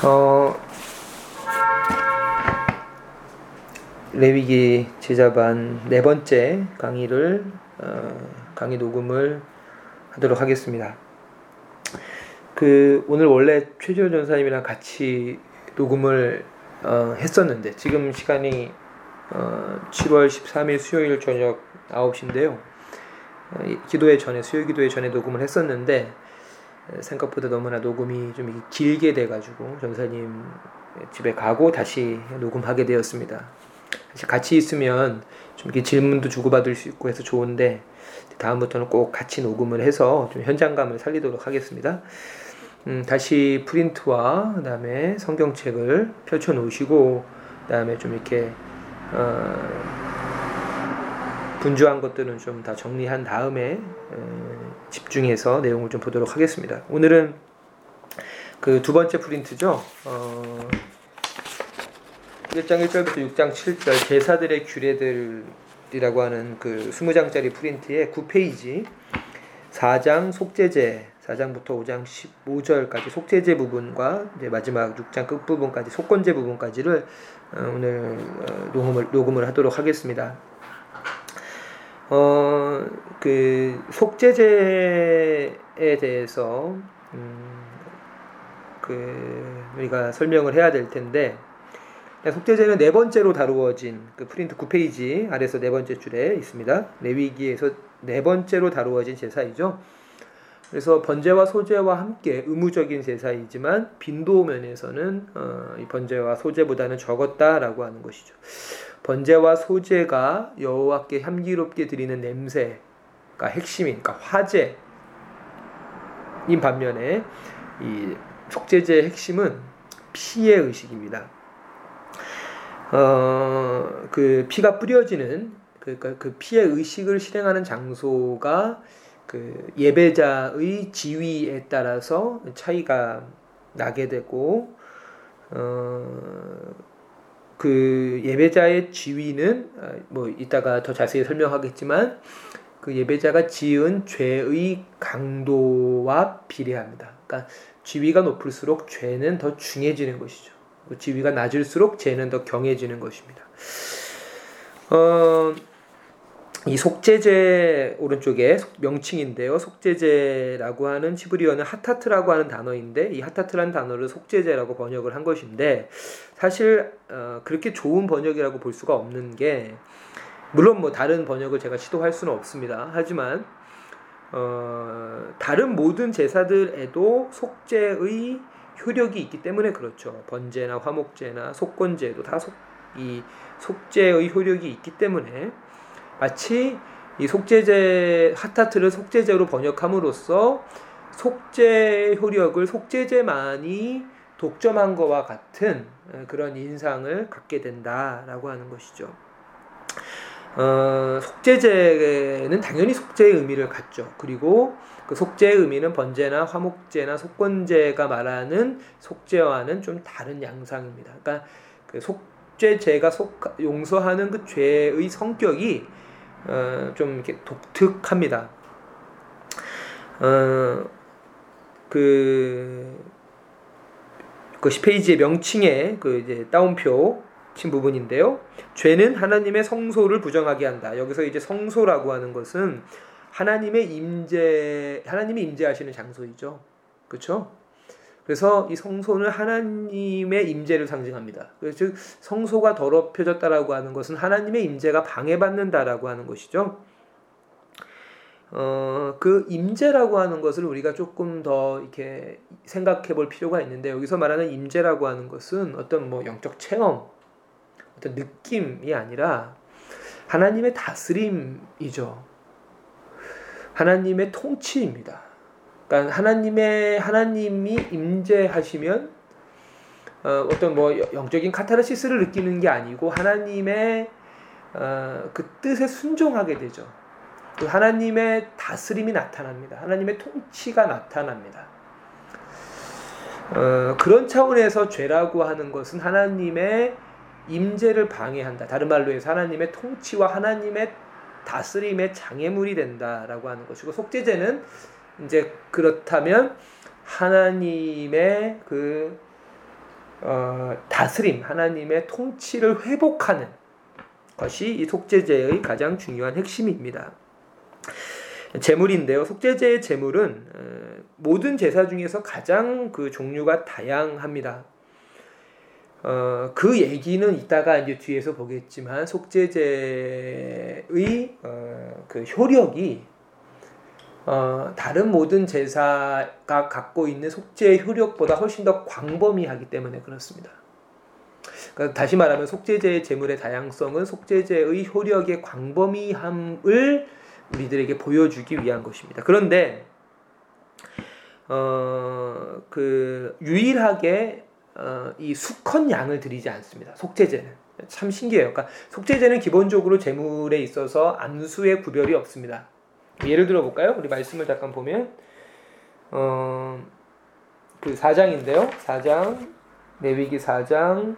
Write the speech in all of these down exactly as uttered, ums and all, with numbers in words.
어, 레위기 제자반 네 번째 강의를 어, 강의 녹음을 하도록 하겠습니다. 그 오늘 원래 최지호 전사님이랑 같이 녹음을 어, 했었는데 지금 시간이 어, 칠월 십삼일 수요일 저녁 아홉 시인데요. 어, 기도회 전에 수요 기도회 전에 녹음을 했었는데 생각보다 너무나 녹음이 좀 길게 돼가지고 전사님 집에 가고 다시 녹음하게 되었습니다. 같이 있으면 좀 이렇게 질문도 주고받을 수 있고 해서 좋은데 다음부터는 꼭 같이 녹음을 해서 좀 현장감을 살리도록 하겠습니다. 음, 다시 프린트와 그다음에 성경책을 펼쳐 놓으시고 그다음에 좀 이렇게 어, 분주한 것들은 좀 다 정리한 다음에 어, 집중해서 내용을 좀 보도록 하겠습니다. 오늘은 그 두 번째 프린트죠. 어, 일 장 일 절부터 육 장 칠 절 제사들의 규례들이라고 하는 그 이십 장짜리 프린트의 구 페이지 사 장 속죄제 사 장부터 오 장 십오 절까지 속죄제 부분과 이제 마지막 육 장 끝부분까지 속건제 부분까지를 어, 오늘 어, 녹음을 녹음을 하도록 하겠습니다. 어, 그 속죄제에 대해서 음, 그 우리가 설명을 해야 될 텐데 속죄제는 네 번째로 다루어진 그 프린트 구 페이지 아래서 네 번째 줄에 있습니다. 레위기에서 네 번째로 다루어진 제사이죠. 그래서 번제와 소제와 함께 의무적인 제사이지만 빈도 면에서는 어, 이 번제와 소제보다는 적었다라고 하는 것이죠. 번제와 소제가 여호와께 향기롭게 드리는 냄새가 핵심인, 그러니까 화제인 반면에 이 속죄제의 핵심은 피의 의식입니다. 어, 그 피가 뿌려지는 그러니까 그 피의 의식을 실행하는 장소가 그 예배자의 지위에 따라서 차이가 나게 되고 어, 그 예배자의 지위는 뭐 이따가 더 자세히 설명하겠지만 그 예배자가 지은 죄의 강도와 비례합니다. 그러니까 지위가 높을수록 죄는 더 중해지는 것이죠. 지위가 낮을수록 죄는 더 경해지는 것입니다. 어, 이 속죄제 오른쪽에 명칭인데요. 속죄제라고 하는 히브리어는 하타트라고 하는 단어인데 이 하타트라는 단어를 속죄제라고 번역을 한 것인데 사실 어, 그렇게 좋은 번역이라고 볼 수가 없는 게 물론 뭐 다른 번역을 제가 시도할 수는 없습니다. 하지만 어, 다른 모든 제사들에도 속죄의 효력이 있기 때문에 그렇죠. 번제나 화목제나 속건제도 다 속, 이 속죄의 효력이 있기 때문에 마치 이 속죄제 하타트를 속죄제로 번역함으로써 속죄 효력을 속죄제만이 독점한 것과 같은 그런 인상을 갖게 된다라고 하는 것이죠. 어, 속죄제는 당연히 속죄의 의미를 갖죠. 그리고 그 속죄의 의미는 번제나 화목제나 속건제가 말하는 속죄와는 좀 다른 양상입니다. 그러니까 그 속죄제가 속, 용서하는 그 죄의 성격이 어, 좀 이렇게 독특합니다. 어, 그, 그 십 페이지의 명칭에 그 이제 따옴표 친 부분인데요. 죄는 하나님의 성소를 부정하게 한다. 여기서 이제 성소라고 하는 것은 하나님의 임재, 하나님이 임재하시는 장소이죠. 그렇죠? 그래서 이 성소는 하나님의 임재를 상징합니다. 즉 성소가 더럽혀졌다라고 하는 것은 하나님의 임재가 방해받는다라고 하는 것이죠. 어, 그 임재라고 하는 것을 우리가 조금 더 이렇게 생각해 볼 필요가 있는데 여기서 말하는 임재라고 하는 것은 어떤 뭐 영적 체험, 어떤 느낌이 아니라 하나님의 다스림이죠. 하나님의 통치입니다. 그러니까 하나님의 하나님이 임재하시면 어, 어떤 뭐 영적인 카타르시스를 느끼는 게 아니고 하나님의 어, 그 뜻에 순종하게 되죠. 그 하나님의 다스림이 나타납니다. 하나님의 통치가 나타납니다. 어, 그런 차원에서 죄라고 하는 것은 하나님의 임재를 방해한다. 다른 말로 해서 하나님의 통치와 하나님의 다스림의 장애물이 된다라고 하는 것이고 속죄제는 이제 그렇다면 하나님의 그 어, 다스림, 하나님의 통치를 회복하는 것이 이 속죄제의 가장 중요한 핵심입니다. 제물인데요. 속죄제의 제물은 모든 제사 중에서 가장 그 종류가 다양합니다. 어, 그 얘기는 이따가 이제 뒤에서 보겠지만 속죄제의 어, 그 효력이 어, 다른 모든 제사가 갖고 있는 속죄의 효력보다 훨씬 더 광범위하기 때문에 그렇습니다. 그러니까 다시 말하면 속죄제의 제물의 다양성은 속죄제의 효력의 광범위함을 우리들에게 보여주기 위한 것입니다. 그런데 어, 그 유일하게 어, 이 수컷 양을 드리지 않습니다. 속죄제는 참 신기해요. 그러니까 속죄제는 기본적으로 제물에 있어서 안수의 구별이 없습니다. 예를 들어 볼까요? 우리 말씀을 잠깐 보면 어, 그 사 장인데요. 사 장 레위기 사 장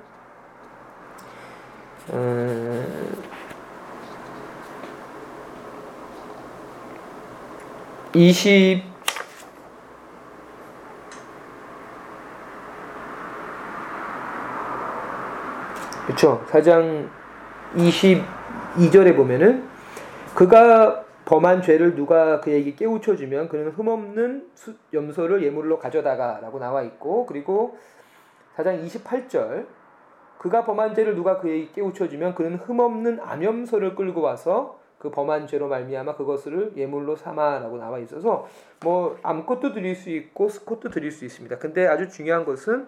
음, 이십 그렇죠. 사 장 이십이 절에 보면은 그가 범한 죄를 누가 그에게 깨우쳐 주면 그는 흠없는 염소를 예물로 가져다가 라고 나와 있고, 그리고 사 장 이십팔 절 그가 범한 죄를 누가 그에게 깨우쳐 주면 그는 흠없는 암염소를 끌고 와서 그 범한 죄로 말미암아 그것을 예물로 삼아라고 나와 있어서 뭐 암컷도 드릴 수 있고 수컷도 드릴 수 있습니다. 근데 아주 중요한 것은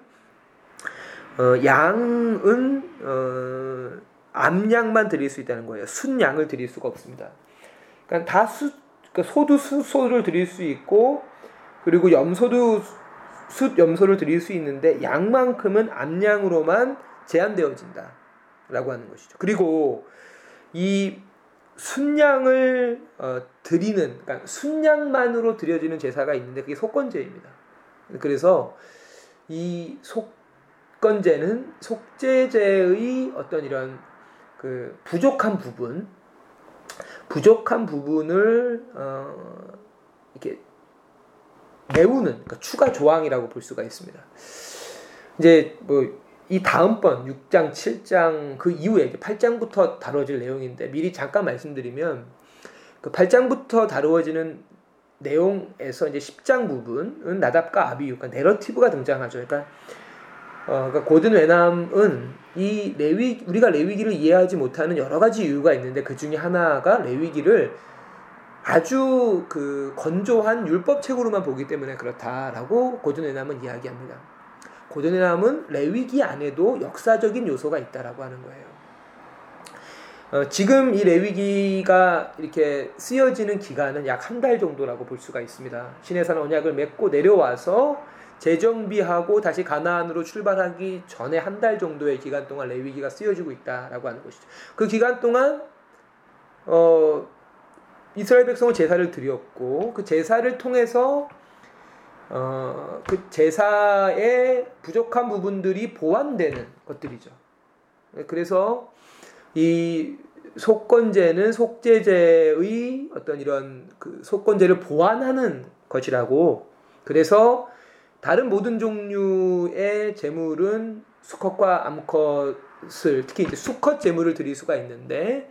어, 양은 어, 암양만 드릴 수 있다는 거예요. 순양을 드릴 수가 없습니다. 그러니까 다 수, 그러니까 소도 수소를 드릴 수 있고, 그리고 염소도 숫 염소를 드릴 수 있는데 양만큼은 암양으로만 제한되어진다라고 하는 것이죠. 그리고 이 순양을 어, 드리는, 그러니까 순양만으로 드려지는 제사가 있는데 그게 속건제입니다. 그래서 이 속건제는 속죄제의 어떤 이런 그 부족한 부분, 부족한 부분을 어, 이렇게 메우는, 그러니까 추가 조항이라고 볼 수가 있습니다. 이제 뭐 이 다음번 육 장, 칠 장 그 이후에 팔 장부터 다뤄질 내용인데 미리 잠깐 말씀드리면 그 팔 장부터 다루어지는 내용에서 이제 십 장 부분은 나답과 아비후, 그러니까 내러티브가 등장하죠. 그러니까, 어, 그러니까 고든 외남은 이 레위 우리가 레위기를 이해하지 못하는 여러 가지 이유가 있는데 그 중에 하나가 레위기를 아주 그 건조한 율법책으로만 보기 때문에 그렇다라고 고든 외남은 이야기합니다. 고든 외남은 레위기 안에도 역사적인 요소가 있다라고 하는 거예요. 어, 지금 이 레위기가 이렇게 쓰여지는 기간은 약 한 달 정도라고 볼 수가 있습니다. 시내산 언약을 맺고 내려와서 재정비하고 다시 가나안으로 출발하기 전에 한 달 정도의 기간 동안 레위기가 쓰여지고 있다라고 하는 것이죠. 그 기간 동안 어, 이스라엘 백성은 제사를 드렸고 그 제사를 통해서 어, 그 제사의 부족한 부분들이 보완되는 것들이죠. 그래서 이 속건제는 속죄제의 어떤 이런 그 속건제를 보완하는 것이라고, 그래서 다른 모든 종류의 제물은 수컷과 암컷을, 특히 이제 수컷 제물을 드릴 수가 있는데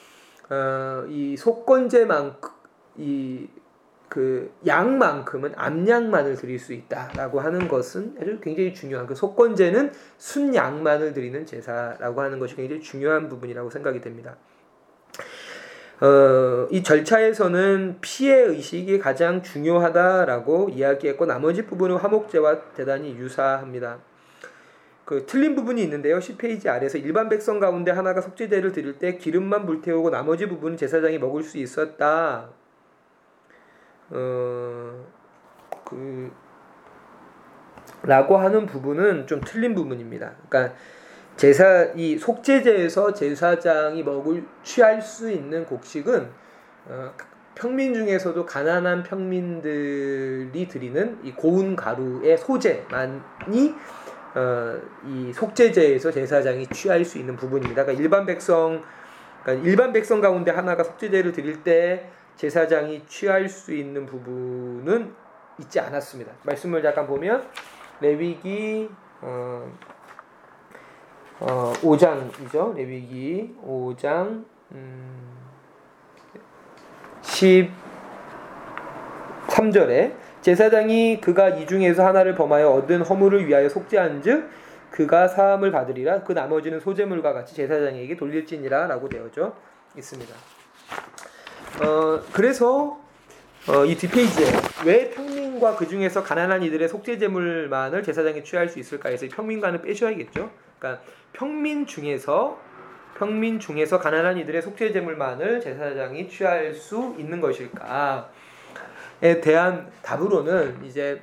어, 이 속건제만큼 이 그 양만큼은 암양만을 드릴 수 있다라고 하는 것은 아주 굉장히 중요한, 그 속건제는 순양만을 드리는 제사라고 하는 것이 굉장히 중요한 부분이라고 생각이 됩니다. 어, 이 절차에서는 피의 의식이 가장 중요하다라고 이야기했고 나머지 부분은 화목제와 대단히 유사합니다. 그 틀린 부분이 있는데요. 십 페이지 아래서 일반 백성 가운데 하나가 속죄제를 드릴 때 기름만 불태우고 나머지 부분은 제사장이 먹을 수 있었다. 어, 그 라고 하는 부분은 좀 틀린 부분입니다. 그러니까 제사 이 속죄제에서 제사장이 먹을 취할 수 있는 곡식은 어, 평민 중에서도 가난한 평민들이 드리는 이 고운 가루의 소재만이 어, 이 속죄제에서 제사장이 취할 수 있는 부분입니다. 그러니까 일반 백성, 그러니까 일반 백성 가운데 하나가 속죄제를 드릴 때 제사장이 취할 수 있는 부분은 있지 않았습니다. 말씀을 잠깐 보면 레위기 어, 어, 오 장이죠. 레위기 오 장 음, 십삼 절에 제사장이 그가 이 중에서 하나를 범하여 얻은 허물을 위하여 속죄한즉 그가 사함을 받으리라. 그 나머지는 소재물과 같이 제사장에게 돌릴지니라 라고 되어져 있습니다. 어, 그래서 어, 이 뒷페이지에 왜 평민과 그 중에서 가난한 이들의 속죄제물만을 제사장이 취할 수 있을까 해서 평민과는 빼셔야겠죠. 그러니까 평민 중에서 평민 중에서 가난한 이들의 속죄제물만을 제사장이 취할 수 있는 것일까에 대한 답으로는 이제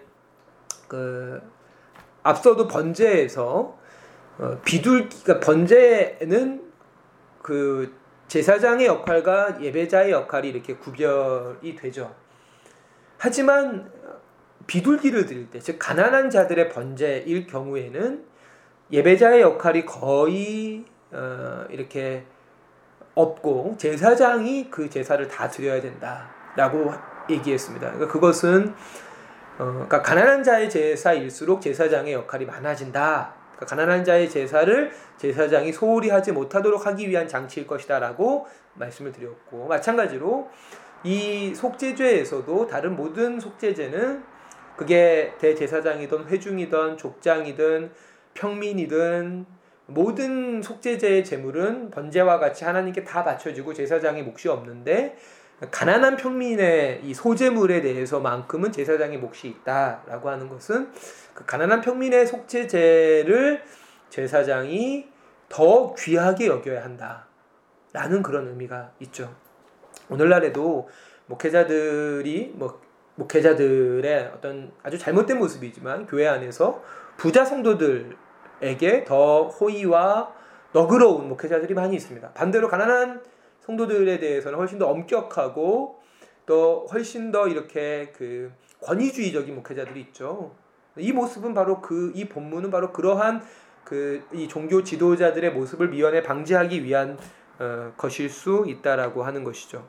그 앞서도 번제에서 어, 비둘기, 그러니까 번제는 그 제사장의 역할과 예배자의 역할이 이렇게 구별이 되죠. 하지만 비둘기를 드릴 때, 즉 가난한 자들의 번제일 경우에는 예배자의 역할이 거의 어, 이렇게 없고 제사장이 그 제사를 다 드려야 된다라고 얘기했습니다. 그러니까 그것은 어, 그러니까 가난한 자의 제사일수록 제사장의 역할이 많아진다. 그러니까 가난한 자의 제사를 제사장이 소홀히 하지 못하도록 하기 위한 장치일 것이다라고 말씀을 드렸고, 마찬가지로 이 속죄제에서도 다른 모든 속죄제는 그게 대제사장이든 회중이든 족장이든 평민이든 모든 속죄제의 제물은 번제와 같이 하나님께 다 바쳐지고 제사장의 몫이 없는데 가난한 평민의 이 소제물에 대해서만큼은 제사장의 몫이 있다라고 하는 것은 그 가난한 평민의 속죄제를 제사장이 더 귀하게 여겨야 한다라는 그런 의미가 있죠. 오늘날에도 목회자들이 뭐 목회자들의 어떤 아주 잘못된 모습이지만 교회 안에서 부자 성도들에게 더 호의와 너그러운 목회자들이 많이 있습니다. 반대로 가난한 성도들에 대해서는 훨씬 더 엄격하고 또 훨씬 더 이렇게 그 권위주의적인 목회자들이 있죠. 이 모습은 바로 그 이 본문은 바로 그러한 그 이 종교 지도자들의 모습을 미연에 방지하기 위한 어, 것일 수 있다라고 하는 것이죠.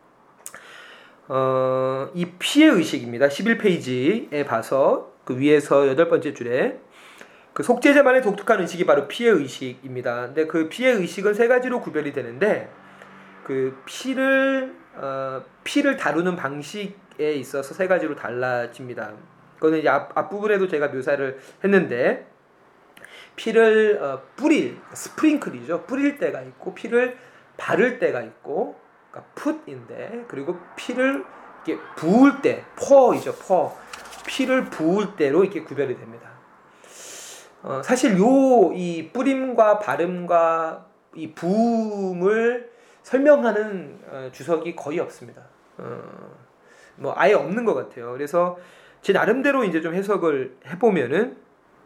어, 이 피해 의식입니다. 십일 페이지에 봐서 그 위에서 여덟 번째 줄에 그 속죄제만의 독특한 의식이 바로 피해 의식입니다. 근데 그 피해 의식은 세 가지로 구별이 되는데 그 피를 어, 피를 다루는 방식에 있어서 세 가지로 달라집니다. 그거는 이제 앞, 앞부분에도 제가 묘사를 했는데 피를 어, 뿌릴 스프링클이죠. 뿌릴 때가 있고 피를 바를 때가 있고 그러니까 풋인데 그리고 피를 이렇게 부을 때 퍼이죠. 퍼 피를 부을 때로 이렇게 구별이 됩니다. 어, 사실 요 이 뿌림과 바름과 이 부음을 설명하는 어, 주석이 거의 없습니다. 어, 뭐 아예 없는 것 같아요. 그래서 제 나름대로 이제 좀 해석을 해보면은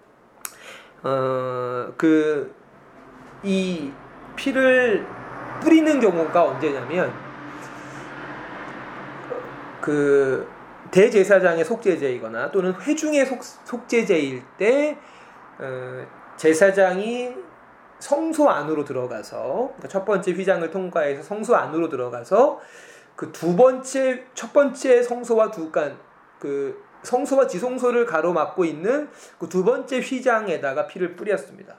어, 그 이 피를 뿌리는 경우가 언제냐면 그 대제사장의 속죄제이거나 또는 회중의 속, 속죄제일 때 어, 제사장이 성소 안으로 들어가서 그러니까 첫 번째 휘장을 통과해서 성소 안으로 들어가서 그 두 번째 첫 번째 성소와 두 간 그 성소와 지성소를 가로막고 있는 그 두 번째 휘장에다가 피를 뿌렸습니다.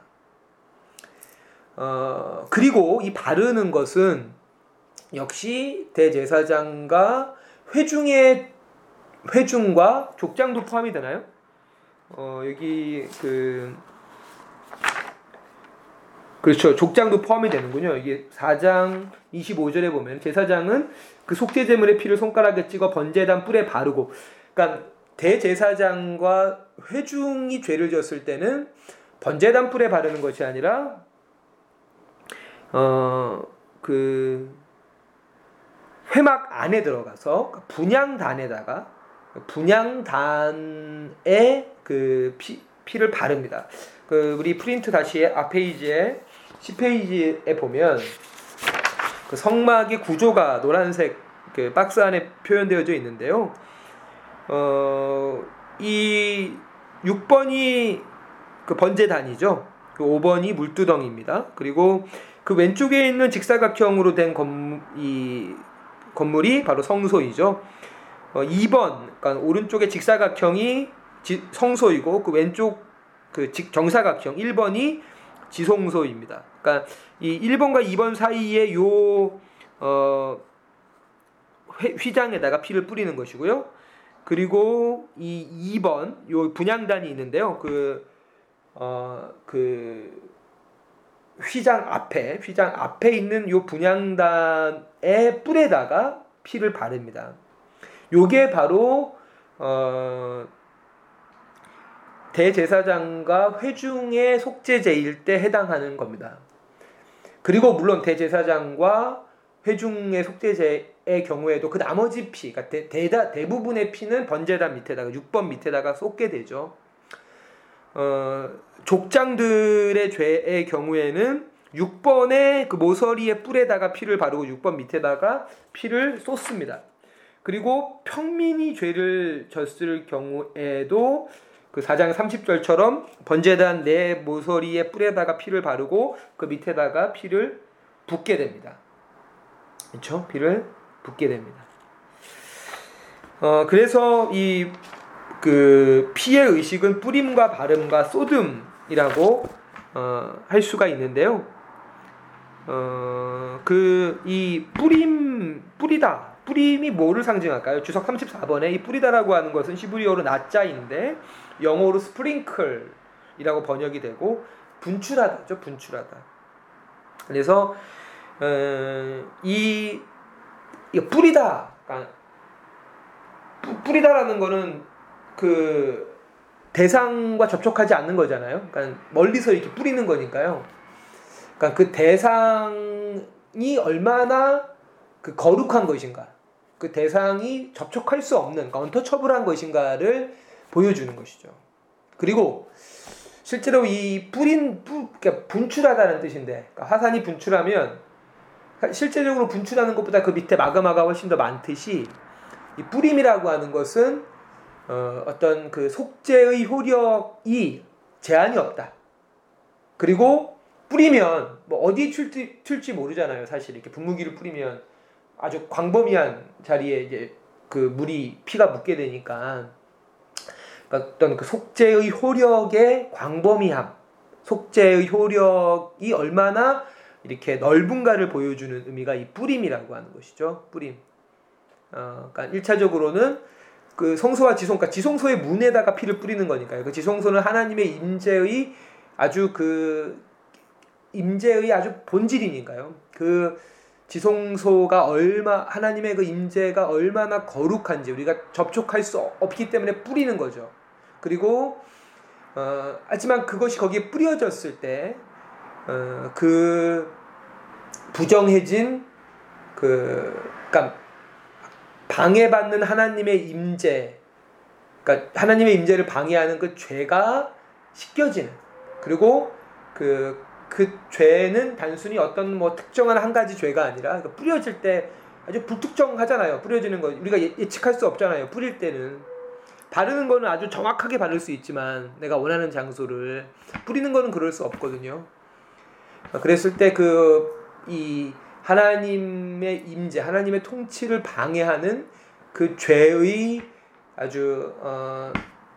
어, 그리고 이 바르는 것은 역시 대제사장과 회중의 회중과 족장도 포함이 되나요? 어, 여기 그 그렇죠. 족장도 포함이 되는군요. 이게 사 장 이십오 절에 보면 제사장은 그 속죄제물의 피를 손가락에 찍어 번제단 뿔에 바르고, 그러니까 대제사장과 회중이 죄를 졌을 때는 번제단 뿔에 바르는 것이 아니라 어 그 회막 안에 들어가서 분향단에다가 분향단에 그 피, 피를 바릅니다. 그 우리 프린트 다시 앞 페이지에 십 페이지에 보면 그 성막의 구조가 노란색 그 박스 안에 표현되어져 있는데요. 어, 이 육 번이 그 번제단이죠. 그 오 번이 물두덩이입니다. 그리고 그 왼쪽에 있는 직사각형으로 된 건, 이 건물이 바로 성소이죠. 어, 이 번, 그러니까 오른쪽에 직사각형이 지, 성소이고 그 왼쪽 그 직, 정사각형 일 번이 지송소입니다. 그러니까 이 일 번과 이 번 사이에 요 어, 휘장에다가 피를 뿌리는 것이고요. 그리고 이 이 번 요 분향단이 있는데요. 그 어, 그 휘장 앞에 휘장 앞에 있는 요 분향단의 뿔에다가 피를 바릅니다. 요게 바로 어, 대제사장과 회중의 속죄제일 때 해당하는 겁니다. 그리고 물론 대제사장과 회중의 속죄제의 경우에도 그 나머지 피, 그러니까 대, 대다, 대부분의 피는 번제단 밑에다가 육 번 밑에다가 쏟게 되죠. 어, 족장들의 죄의 경우에는 육 번의 그 모서리의 뿔에다가 피를 바르고 육 번 밑에다가 피를 쏟습니다. 그리고 평민이 죄를 졌을 경우에도 그 사 장 삼십 절처럼 번제단 내 모서리의 뿔에다가 피를 바르고 그 밑에다가 피를 붓게 됩니다. 그렇죠? 피를 붓게 됩니다. 어, 그래서 이 그 피의 의식은 뿌림과 바름과 쏟음이라고 어, 할 수가 있는데요. 어, 그 이 뿌림 뿌리다 뿌림이 뭐를 상징할까요? 주석 삼십사 번에 이 뿌리다라고 하는 것은 히브리어로 나자인데 영어로 스프링클이라고 번역이 되고 분출하다죠. 분출하다. 그래서 어, 이, 이 뿌리다, 그러니까 뿌리다라는 거는 그 대상과 접촉하지 않는 거잖아요. 그러니까 멀리서 이렇게 뿌리는 거니까요. 그러니까 그 대상이 얼마나 그 거룩한 것인가, 그 대상이 접촉할 수 없는, 그러니까 언터처블한 것인가를 보여주는 것이죠. 그리고 실제로 이 뿌린, 뿌, 그러니까 분출하다는 뜻인데, 그러니까 화산이 분출하면 실제적으로 분출하는 것보다 그 밑에 마그마가 훨씬 더 많듯이 이 뿌림이라고 하는 것은 어, 어떤 그 속죄의 효력이 제한이 없다. 그리고 뿌리면 뭐 어디에 튈지, 튈지 모르잖아요. 사실 이렇게 분무기를 뿌리면 아주 광범위한 자리에 이제 그 물이 피가 묻게 되니까 그러니까 어떤 그 속죄의 효력의 광범위함, 속죄의 효력이 얼마나 이렇게 넓은가를 보여주는 의미가 이 뿌림이라고 하는 것이죠. 뿌림. 어, 그러니까 일차적으로는 그 성소와 지송, 그러니까 지성소의 문에다가 피를 뿌리는 거니까요. 그 지성소는 하나님의 임재의 아주 그 임재의 아주 본질이니까요. 그 지성소가 얼마 하나님의 그 임재가 얼마나 거룩한지 우리가 접촉할 수 없기 때문에 뿌리는 거죠. 그리고 어, 하지만 그것이 거기에 뿌려졌을 때 어, 그 부정해진 그 그러니까 방해받는 하나님의 임재, 그러니까 하나님의 임재를 방해하는 그 죄가 씻겨지는, 그리고 그, 그 죄는 단순히 어떤 뭐 특정한 한 가지 죄가 아니라 그러니까 뿌려질 때 아주 불특정하잖아요. 뿌려지는 거 우리가 예측할 수 없잖아요. 뿌릴 때는 바르는 거는 아주 정확하게 바를 수 있지만 내가 원하는 장소를 뿌리는 거는 그럴 수 없거든요. 그랬을 때 그 이 하나님의 임재, 하나님의 통치를 방해하는 그 죄의 아주 어,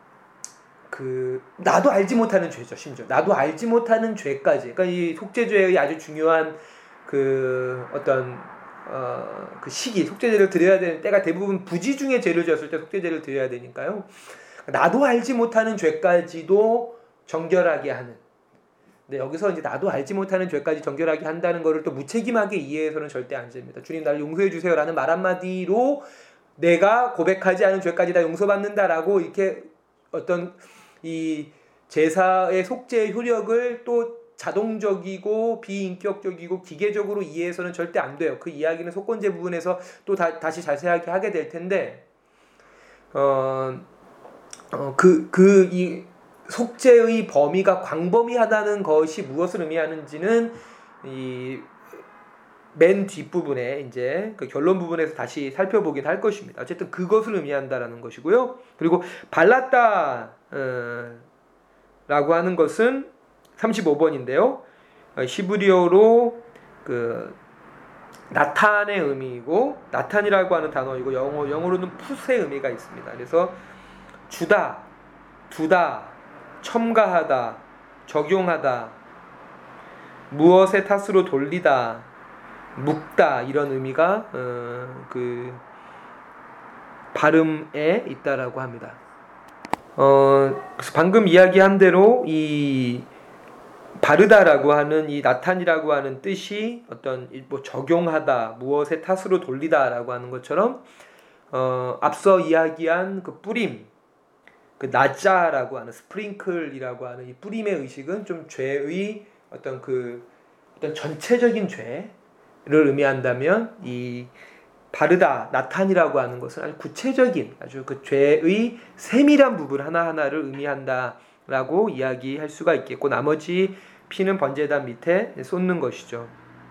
그 나도 알지 못하는 죄죠. 심지어 나도 알지 못하는 죄까지. 그러니까 이 속죄죄의 아주 중요한 그 어떤 어, 그 시기, 속죄죄를 드려야 되는 때가 대부분 부지 중에 죄를 지었을 때 속죄죄를 드려야 되니까요. 나도 알지 못하는 죄까지도 정결하게 하는. 근데 여기서 이제 나도 알지 못하는 죄까지 정결하게 한다는 것을 또 무책임하게 이해해서는 절대 안 됩니다. 주님 나를 용서해 주세요라는 말 한마디로 내가 고백하지 않은 죄까지 다 용서받는다라고 이렇게 어떤 이 제사의 속죄의 효력을 또 자동적이고 비인격적이고 기계적으로 이해해서는 절대 안 돼요. 그 이야기는 속건제 부분에서 또 다, 다시 자세하게 하게 될 텐데 어, 어, 그, 그, 이 속죄의 범위가 광범위하다는 것이 무엇을 의미하는지는 이 맨 뒷부분에 이제 그 결론 부분에서 다시 살펴보긴 할 것입니다. 어쨌든 그것을 의미한다라는 것이고요. 그리고 발랐다 어, 라고 하는 것은 삼십오 번인데요. 어, 히브리어로 그 나탄의 의미이고 나탄이라고 하는 단어이고 영어 영어로는 풋의 의미가 있습니다. 그래서 주다, 두다, 첨가하다, 적용하다, 무엇의 탓으로 돌리다, 묵다 이런 의미가 어, 그 발음에 있다라고 합니다. 어, 그래서 방금 이야기한 대로 이 바르다라고 하는 이 나탄이라고 하는 뜻이 어떤 뭐 적용하다, 무엇의 탓으로 돌리다라고 하는 것처럼 어, 앞서 이야기한 그 뿌림, 그 나자라고 하는 스프링클이라고 하는 이 뿌림의 의식은 좀 죄의 어떤 그 어떤 전체적인 죄를 의미한다면 이 바르다, 나탄이라고 하는 것은 아주 구체적인 아주 그 죄의 세밀한 부분 하나하나를 의미한다라고 이야기할 수가 있겠고, 나머지 피는 번제단 밑에 쏟는 것이죠.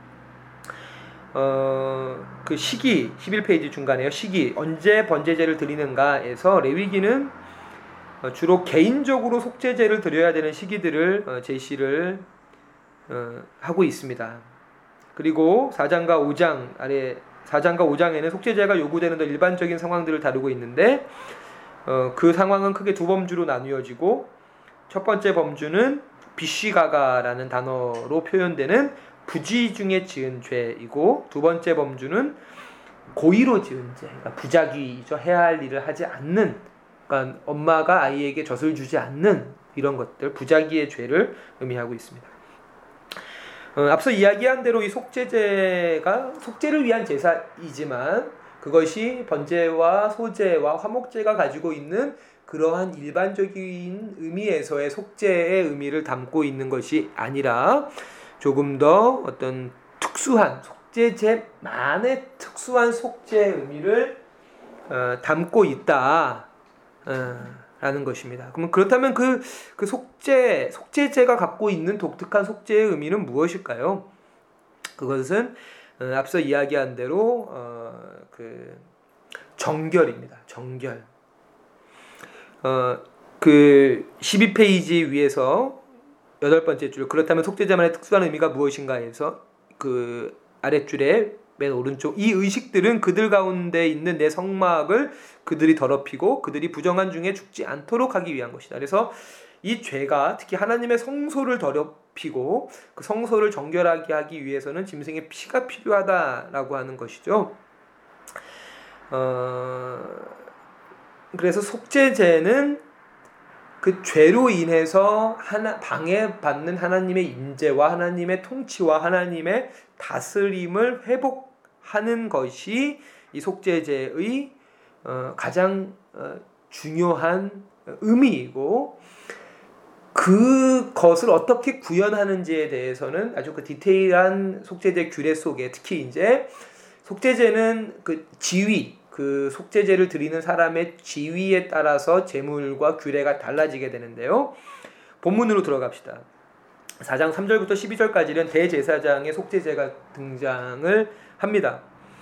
어, 그 시기 십일 페이지 중간에요. 시기 언제 번제제를 드리는가에서 레위기는 주로 개인적으로 속죄제를 드려야 되는 시기들을 제시를 하고 있습니다. 그리고 사 장과 오 장 아래 사 장과 오 장에는 속죄제가 요구되는 더 일반적인 상황들을 다루고 있는데 어, 그 상황은 크게 두 범주로 나뉘어지고, 첫 번째 범주는 비쉬가가라는 단어로 표현되는 부지 중에 지은 죄이고, 두 번째 범주는 고의로 지은 죄, 그러니까 부작위죠. 해야 할 일을 하지 않는, 그러니까 엄마가 아이에게 젖을 주지 않는 이런 것들, 부작위의 죄를 의미하고 있습니다. 어, 앞서 이야기한 대로 이 속죄제가 속죄를 위한 제사이지만 그것이 번제와 소제와 화목제가 가지고 있는 그러한 일반적인 의미에서의 속죄의 의미를 담고 있는 것이 아니라 조금 더 어떤 특수한 속죄제만의 특수한 속죄의 의미를 어, 담고 있다 어, 라는 것입니다. 그럼 그렇다면 그, 그 속죄, 속죄제가 갖고 있는 독특한 속죄의 의미는 무엇일까요? 그것은 어, 앞서 이야기한 대로 어, 그 정결입니다. 정결. 어, 그 십이 페이지 위에서 여덟 번째 줄, 그렇다면 속죄제만의 특수한 의미가 무엇인가 해서 그 아랫줄에 맨 오른쪽, 이 의식들은 그들 가운데 있는 내 성막을 그들이 더럽히고 그들이 부정한 중에 죽지 않도록 하기 위한 것이다. 그래서 이 죄가 특히 하나님의 성소를 더럽히고 그 성소를 정결하게 하기 위해서는 짐승의 피가 필요하다라고 하는 것이죠. 어, 그래서 속죄제는 그 죄로 인해서 하나, 방해받는 하나님의 임재와 하나님의 통치와 하나님의 다스림을 회복하는 것이 이 속죄제의 어, 가장 어, 중요한 의미이고, 그것을 어떻게 구현하는지에 대해서는 아주 그 디테일한 속죄제 규례 속에, 특히 이제 속죄제는 그 지위, 그 속죄제를 드리는 사람의 지위에 따라서 제물과 규례가 달라지게 되는데요. 본문으로 들어갑시다. 사 장 삼 절부터 십이 절까지는 대제사장의 속죄제가 등장을 합니다.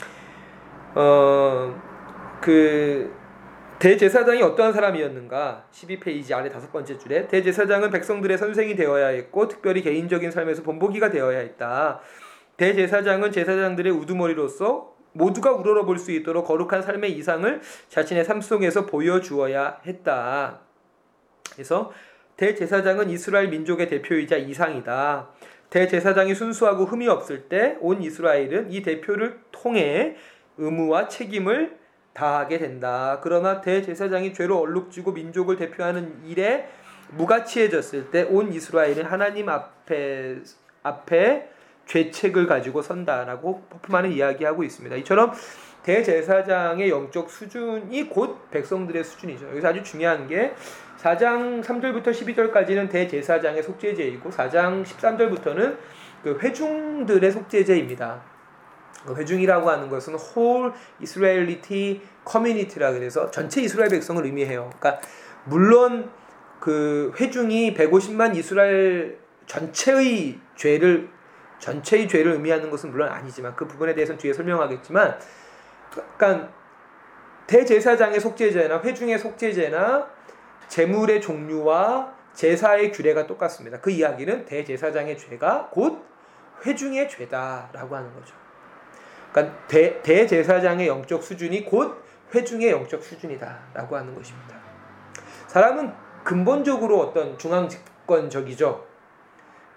어, 그 대제사장이 어떠한 사람이었는가? 십이 페이지 아래 다섯 번째 줄에 대제사장은 백성들의 선생이 되어야 했고 특별히 개인적인 삶에서 본보기가 되어야 했다. 대제사장은 제사장들의 우두머리로서 모두가 우러러볼 수 있도록 거룩한 삶의 이상을 자신의 삶 속에서 보여주어야 했다. 그래서 대제사장은 이스라엘 민족의 대표이자 이상이다. 대제사장이 순수하고 흠이 없을 때 온 이스라엘은 이 대표를 통해 의무와 책임을 다하게 된다. 그러나 대제사장이 죄로 얼룩지고 민족을 대표하는 일에 무가치해졌을 때 온 이스라엘은 하나님 앞에 앞에 죄책을 가지고 선다라고 퍼프만은 이야기하고 있습니다. 이처럼 대제사장의 영적 수준이 곧 백성들의 수준이죠. 여기서 아주 중요한 게 사 장 삼 절부터 십이 절까지는 대제사장의 속죄제이고 사 장 십삼 절부터는 그 회중들의 속죄제입니다. 그 회중이라고 하는 것은 whole Israelite community라 그래서 전체 이스라엘 백성을 의미해요. 그러니까 물론 그 회중이 백오십만 이스라엘 전체의 죄를 전체의 죄를 의미하는 것은 물론 아니지만 그 부분에 대해서는 뒤에 설명하겠지만, 그러니까 대제사장의 속죄제나 회중의 속죄제나 제물의 종류와 제사의 규례가 똑같습니다. 그 이야기는 대제사장의 죄가 곧 회중의 죄다라고 하는 거죠. 그러니까 대, 대제사장의 영적 수준이 곧 회중의 영적 수준이다라고 하는 것입니다. 사람은 근본적으로 어떤 중앙집권적이죠.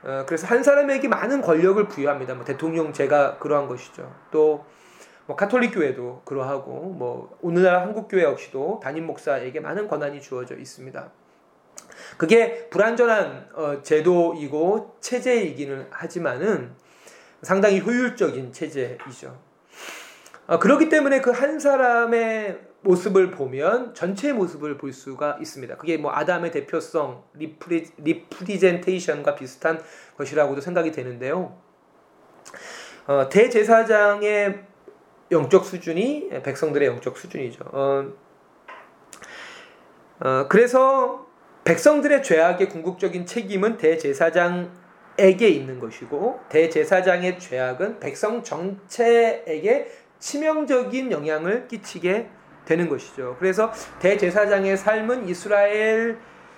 어, 그래서 한 사람에게 많은 권력을 부여합니다. 뭐 대통령제가 그러한 것이죠. 또 뭐 가톨릭 교회도 그러하고 뭐 오늘날 한국 교회 역시도 담임 목사에게 많은 권한이 주어져 있습니다. 그게 불완전한 어, 제도이고 체제이기는 하지만은 상당히 효율적인 체제이죠. 어, 그렇기 때문에 그 한 사람의 모습을 보면 전체의 모습을 볼 수가 있습니다. 그게 뭐 아담의 대표성, 리프리, 리프리젠테이션과 비슷한 것이라고도 생각이 되는데요. 어, 대제사장의 영적 수준이 백성들의 영적 수준이죠. 어, 어, 그래서 백성들의 죄악의 궁극적인 책임은 대제사장에게 있는 것이고 대제사장의 죄악은 백성 전체에게 치명적인 영향을 끼치게 되는 것이죠. 그래서 대제사장의 삶은 이스라엘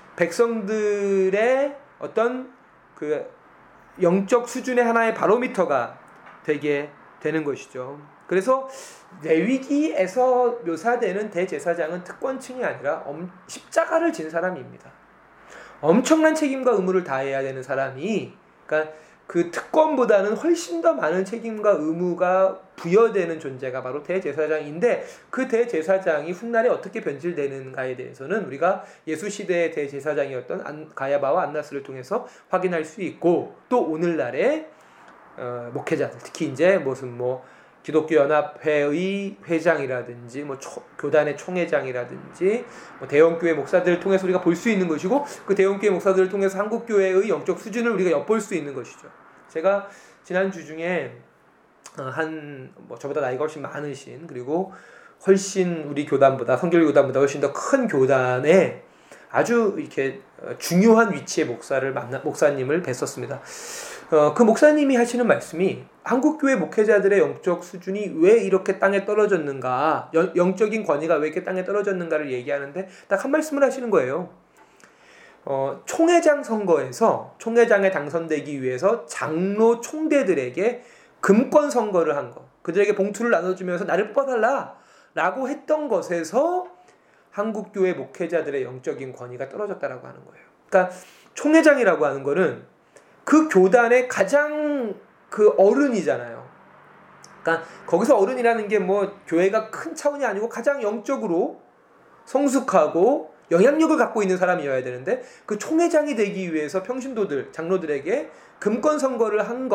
백성들의 어떤 그 영적 수준의 하나의 바로미터가 되게 되는 것이죠. 그래서 레위기에서 묘사되는 대제사장은 특권층이 아니라 십자가를 진 사람입니다. 엄청난 책임과 의무를 다해야 되는 사람이, 그러니까 그 특권보다는 훨씬 더 많은 책임과 의무가 부여되는 존재가 바로 대제사장인데, 그 대제사장이 훗날에 어떻게 변질되는가에 대해서는 우리가 예수시대의 대제사장이었던 가야바와 안나스를 통해서 확인할 수 있고, 또 오늘날의 어, 목회자들, 특히 이제 무슨 뭐 기독교 연합회의 회장이라든지 뭐 초, 교단의 총회장이라든지 뭐 대형교회 목사들을 통해서 우리가 볼 수 있는 것이고, 그 대형교회 목사들을 통해서 한국교회의 영적 수준을 우리가 엿볼 수 있는 것이죠. 제가 지난주 중에 한 뭐 저보다 나이가 훨씬 많으신, 그리고 훨씬 우리 교단보다, 성결 교단보다 훨씬 더 큰 교단에 아주 이렇게 중요한 위치의 목사를 만나 목사님을 뵀었습니다. 어, 그 목사님이 하시는 말씀이 한국교회 목회자들의 영적 수준이 왜 이렇게 땅에 떨어졌는가, 영, 영적인 권위가 왜 이렇게 땅에 떨어졌는가를 얘기하는데 딱 한 말씀을 하시는 거예요. 어, 총회장 선거에서 총회장에 당선되기 위해서 장로 총대들에게 금권 선거를 한 거, 그들에게 봉투를 나눠주면서 나를 뽑아달라 라고 했던 것에서 한국교회 목회자들의 영적인 권위가 떨어졌다라고 하는 거예요. 그러니까 총회장이라고 하는 거는 그 교단의 가장 그 어른이잖아요. 그러니까 거기서 어른이라는 게 뭐 교회가 큰 차원이 아니고 가장 영적으로 성숙하고 영향력을 갖고 있는 사람이어야 되는데, 그 총회장이 되기 위해서 평신도들, 장로들에게 금권 선거를 한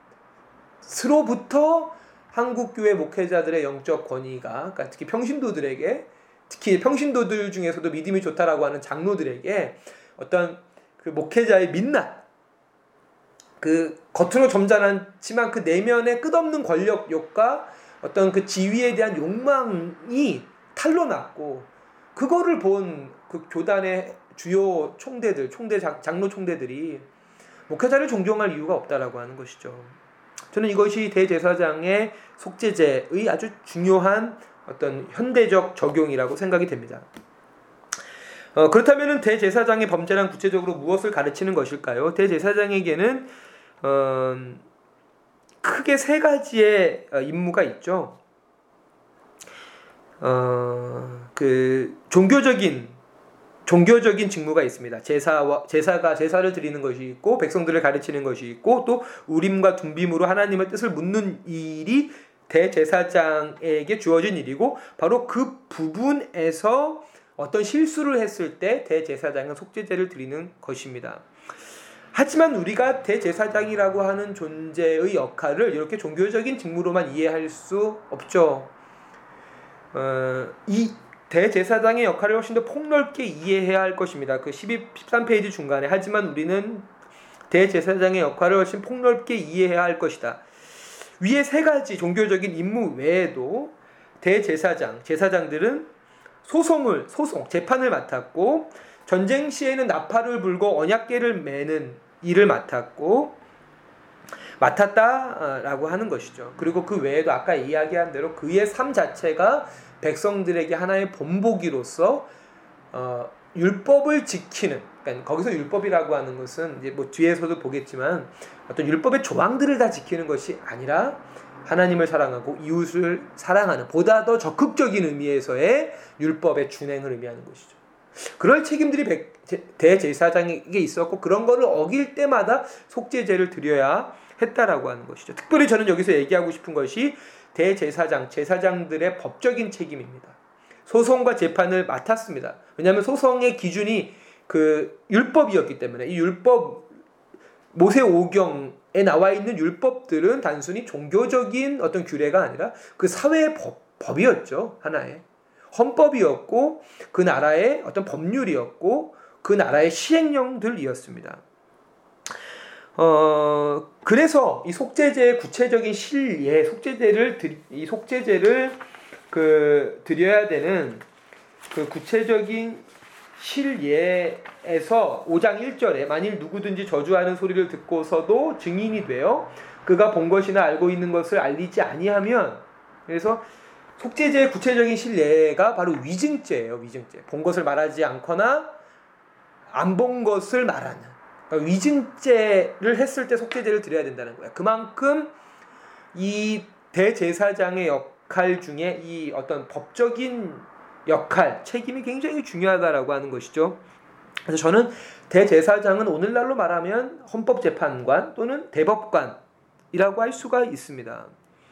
것으로부터 한국교회 목회자들의 영적 권위가, 그러니까 특히 평신도들에게, 특히 평신도들 중에서도 믿음이 좋다라고 하는 장로들에게 어떤 그 목회자의 민낯, 그 겉으로 점잖지만 그 내면의 끝없는 권력욕과 어떤 그 지위에 대한 욕망이 탄로났고, 그거를 본 그 교단의 주요 총대들, 총대 장로 총대들이 목회자를 존경할 이유가 없다라고 하는 것이죠. 저는 이것이 대제사장의 속죄제의 아주 중요한 어떤 현대적 적용이라고 생각이 됩니다. 어, 그렇다면 대제사장의 범죄란 구체적으로 무엇을 가르치는 것일까요? 대제사장에게는 어, 크게 세 가지의 임무가 있죠. 어, 그 종교적인 종교적인 직무가 있습니다. 제사와 제사가 제사를 드리는 것이 있고, 백성들을 가르치는 것이 있고, 또 우림과 둠빔으로 하나님의 뜻을 묻는 일이 대제사장에게 주어진 일이고, 바로 그 부분에서 어떤 실수를 했을 때 대제사장은 속죄제를 드리는 것입니다. 하지만 우리가 대제사장이라고 하는 존재의 역할을 이렇게 종교적인 직무로만 이해할 수 없죠. 어, 이 대제사장의 역할을 훨씬 더 폭넓게 이해해야 할 것입니다. 그 십이, 십삼 페이지 중간에 하지만 우리는 대제사장의 역할을 훨씬 폭넓게 이해해야 할 것이다. 위에 세 가지 종교적인 임무 외에도 대제사장, 제사장들은 소송을, 소송, 재판을 맡았고, 전쟁 시에는 나팔을 불고 언약궤를 매는 일을 맡았고, 맡았다라고 하는 것이죠. 그리고 그 외에도 아까 이야기한 대로 그의 삶 자체가 백성들에게 하나의 본보기로서 어, 율법을 지키는, 그러니까 거기서 율법이라고 하는 것은 이제 뭐 뒤에서도 보겠지만 어떤 율법의 조항들을 다 지키는 것이 아니라 하나님을 사랑하고 이웃을 사랑하는 보다 더 적극적인 의미에서의 율법의 준행을 의미하는 것이죠. 그럴 책임들이 백, 대제사장에게 있었고 그런 거를 어길 때마다 속죄제를 드려야 했다라고 하는 것이죠. 특별히 저는 여기서 얘기하고 싶은 것이 대제사장, 제사장들의 법적인 책임입니다. 소송과 재판을 맡았습니다. 왜냐하면 소송의 기준이 그 율법이었기 때문에 이 율법 모세오경에 나와 있는 율법들은 단순히 종교적인 어떤 규례가 아니라 그 사회의 법, 법이었죠. 하나의 헌법이었고 그 나라의 어떤 법률이었고 그 나라의 시행령들이었습니다. 어 그래서 이 속죄제의 구체적인 실예, 속죄제를 드리, 이 속죄제를 그 드려야 되는 그 구체적인 실예에서 오 장 일 절에 만일 누구든지 저주하는 소리를 듣고서도 증인이 되어 그가 본 것이나 알고 있는 것을 알리지 아니하면, 그래서 속죄제의 구체적인 실예가 바로 위증죄예요. 위증죄. 본 것을 말하지 않거나 안 본 것을 말하는, 그러니까 위증죄를 했을 때 속죄제를 드려야 된다는 거야. 그만큼 이 대제사장의 역할 중에 이 어떤 법적인 역할, 책임이 굉장히 중요하다라고 하는 것이죠. 그래서 저는 대제사장은 오늘날로 말하면 헌법재판관 또는 대법관이라고 할 수가 있습니다.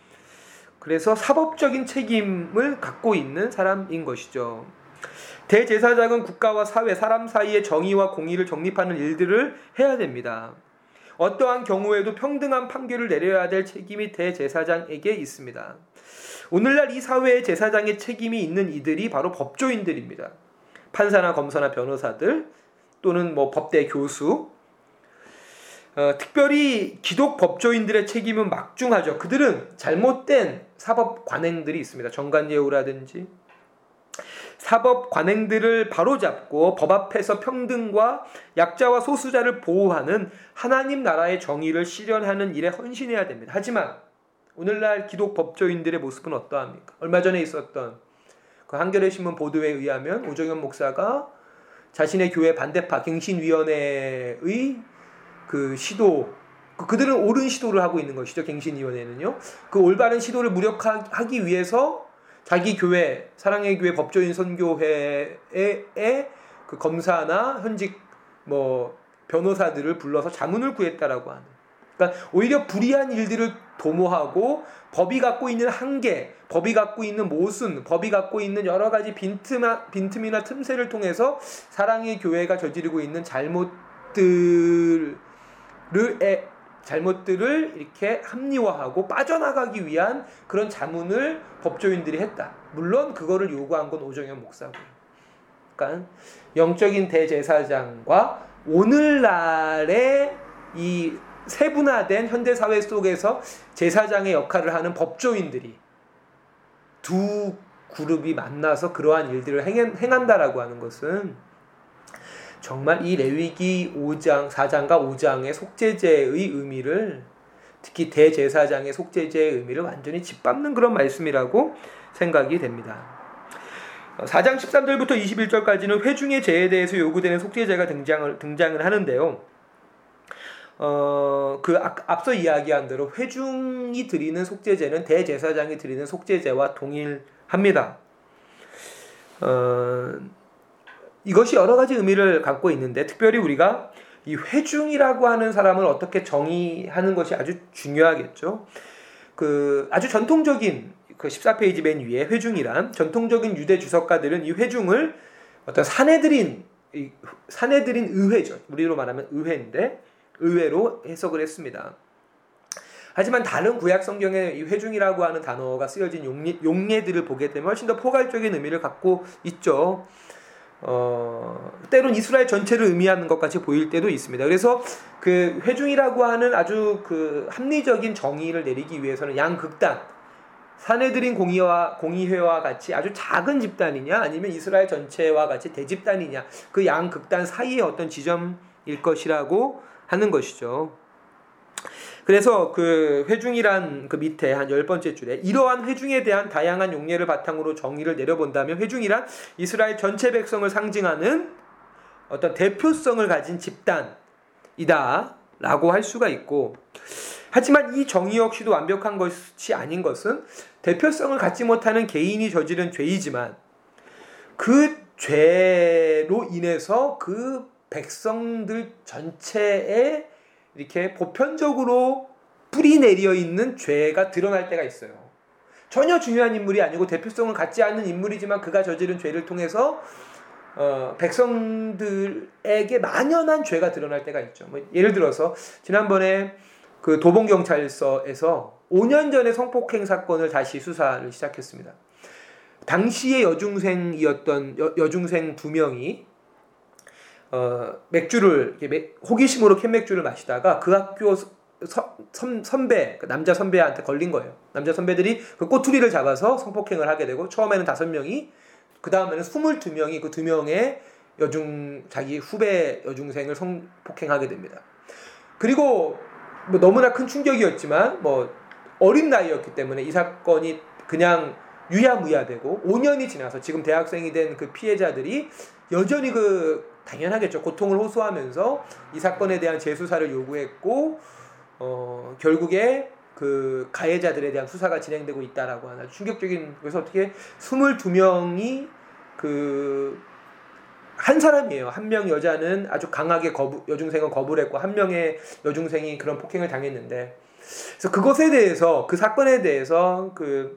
그래서 사법적인 책임을 갖고 있는 사람인 것이죠. 대제사장은 국가와 사회, 사람 사이의 정의와 공의를 정립하는 일들을 해야 됩니다. 어떠한 경우에도 평등한 판결을 내려야 될 책임이 대제사장에게 있습니다. 오늘날 이 사회에 제사장의 책임이 있는 이들이 바로 법조인들입니다. 판사나 검사나 변호사들 또는 뭐 법대 교수, 어, 특별히 기독 법조인들의 책임은 막중하죠. 그들은 잘못된 사법 관행들이 있습니다. 정관예우라든지 사법 관행들을 바로잡고 법 앞에서 평등과 약자와 소수자를 보호하는 하나님 나라의 정의를 실현하는 일에 헌신해야 됩니다. 하지만 오늘날 기독 법조인들의 모습은 어떠합니까? 얼마 전에 있었던 그 한겨레 신문 보도에 의하면 오정현 목사가 자신의 교회 반대파 갱신위원회의 그 시도, 그들은 옳은 시도를 하고 있는 것이죠. 갱신위원회는요. 그 올바른 시도를 무력화하기 위해서 자기 교회, 사랑의 교회 법조인 선교회의 그 검사나 현직 뭐 변호사들을 불러서 자문을 구했다라고 하는. 그러니까 오히려 불의한 일들을 도모하고 법이 갖고 있는 한계, 법이 갖고 있는 모순, 법이 갖고 있는 여러 가지 빈틈아, 빈틈이나 틈새를 통해서 사랑의 교회가 저지르고 있는 잘못들을 잘못들을 이렇게 합리화하고 빠져나가기 위한 그런 자문을 법조인들이 했다. 물론 그거를 요구한 건 오정현 목사고요. 그러니까 영적인 대제사장과 오늘날의 이 세분화된 현대사회 속에서 제사장의 역할을 하는 법조인들이 두 그룹이 만나서 그러한 일들을 행한다라고 하는 것은 정말 이 레위기 오 장, 사 장과 오 장의 속죄제의 의미를, 특히 대제사장의 속죄제의 의미를 완전히 짓밟는 그런 말씀이라고 생각이 됩니다. 사 장 십삼 절부터 이십일 절까지는 회중의 죄에 대해서 요구되는 속죄제가 등장을, 등장을 하는데요. 어, 그 앞서 이야기한 대로 회중이 드리는 속죄제는 대제사장이 드리는 속죄제와 동일합니다. 어, 이것이 여러 가지 의미를 갖고 있는데 특별히 우리가 이 회중이라고 하는 사람을 어떻게 정의하는 것이 아주 중요하겠죠. 그 아주 전통적인 그 십사 페이지 맨 위에 회중이란, 전통적인 유대 주석가들은 이 회중을 어떤 사내들인 사내들인 의회죠. 우리로 말하면 의회인데 의회로 해석을 했습니다. 하지만 다른 구약 성경에 이 회중이라고 하는 단어가 쓰여진 용례, 용례들을 보게 되면 훨씬 더 포괄적인 의미를 갖고 있죠. 어, 때론 이스라엘 전체를 의미하는 것 같이 보일 때도 있습니다. 그래서 그 회중이라고 하는 아주 그 합리적인 정의를 내리기 위해서는 양극단, 사내들인 공의와, 공의회와 같이 아주 작은 집단이냐 아니면 이스라엘 전체와 같이 대집단이냐, 그 양극단 사이의 어떤 지점일 것이라고 하는 것이죠. 그래서 그 회중이란 그 밑에 한 열 번째 줄에 이러한 회중에 대한 다양한 용례를 바탕으로 정의를 내려본다면 회중이란 이스라엘 전체 백성을 상징하는 어떤 대표성을 가진 집단이다 라고 할 수가 있고, 하지만 이 정의 역시도 완벽한 것이 아닌 것은 대표성을 갖지 못하는 개인이 저지른 죄이지만 그 죄로 인해서 그 백성들 전체에 이렇게 보편적으로 뿌리 내려 있는 죄가 드러날 때가 있어요. 전혀 중요한 인물이 아니고 대표성을 갖지 않는 인물이지만 그가 저지른 죄를 통해서 어, 백성들에게 만연한 죄가 드러날 때가 있죠. 뭐 예를 들어서 지난번에 그 도봉경찰서에서 오 년 전에 성폭행 사건을 다시 수사를 시작했습니다. 당시의 여중생이었던 여, 여중생 두 명이 어, 맥주를 호기심으로 캔맥주를 마시다가 그 학교 서, 선, 선배 남자 선배한테 걸린 거예요. 남자 선배들이 그 꼬투리를 잡아서 성폭행을 하게 되고 처음에는 다섯 명이 그 다음에는 스물두 명이 그 두 명의 여중 자기 후배 여중생을 성폭행하게 됩니다. 그리고 뭐 너무나 큰 충격이었지만 뭐 어린 나이였기 때문에 이 사건이 그냥 유야무야되고 오 년이 지나서 지금 대학생이 된 그 피해자들이 여전히 그 당연하겠죠. 고통을 호소하면서 이 사건에 대한 재수사를 요구했고 어, 결국에 그 가해자들에 대한 수사가 진행되고 있다라고 하는 충격적인. 그래서 어떻게 스물두 명이 그 한 사람이에요. 한 명 여자는 아주 강하게 거부, 여중생은 거부를 했고 한 명의 여중생이 그런 폭행을 당했는데, 그래서 그것에 대해서 그 사건에 대해서 그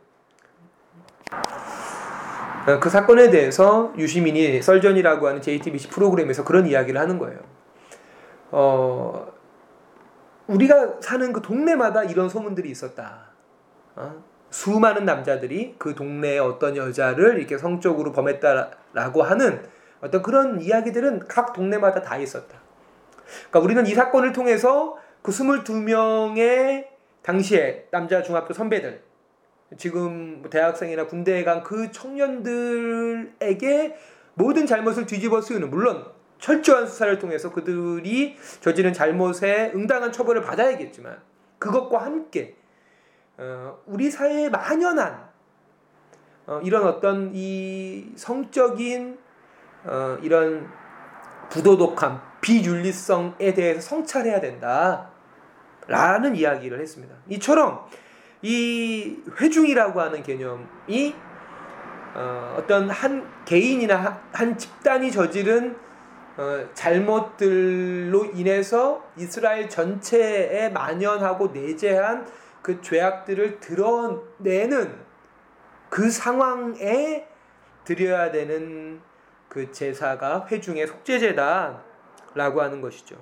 그 사건에 대해서 유시민이 썰전이라고 하는 제이티비씨 프로그램에서 그런 이야기를 하는 거예요. 어, 우리가 사는 그 동네마다 이런 소문들이 있었다. 어? 수많은 남자들이 그 동네의 어떤 여자를 이렇게 성적으로 범했다라고 하는 어떤 그런 이야기들은 각 동네마다 다 있었다. 그러니까 우리는 이 사건을 통해서 그 스물두 명의 당시에 남자 중학교 선배들, 지금 대학생이나 군대에 간 그 청년들에게 모든 잘못을 뒤집어 쓰는, 물론 철저한 수사를 통해서 그들이 저지른 잘못에 응당한 처벌을 받아야겠지만 그것과 함께 어, 우리 사회에 만연한 어, 이런 어떤 이 성적인 어, 이런 부도덕함, 비윤리성에 대해서 성찰해야 된다 라는 이야기를 했습니다. 이처럼 이 회중이라고 하는 개념이 어, 어떤 한 개인이나 한 집단이 저지른 어, 잘못들로 인해서 이스라엘 전체에 만연하고 내재한 그 죄악들을 드러내는 그 상황에 드려야 되는 그 제사가 회중의 속죄제다라고 하는 것이죠.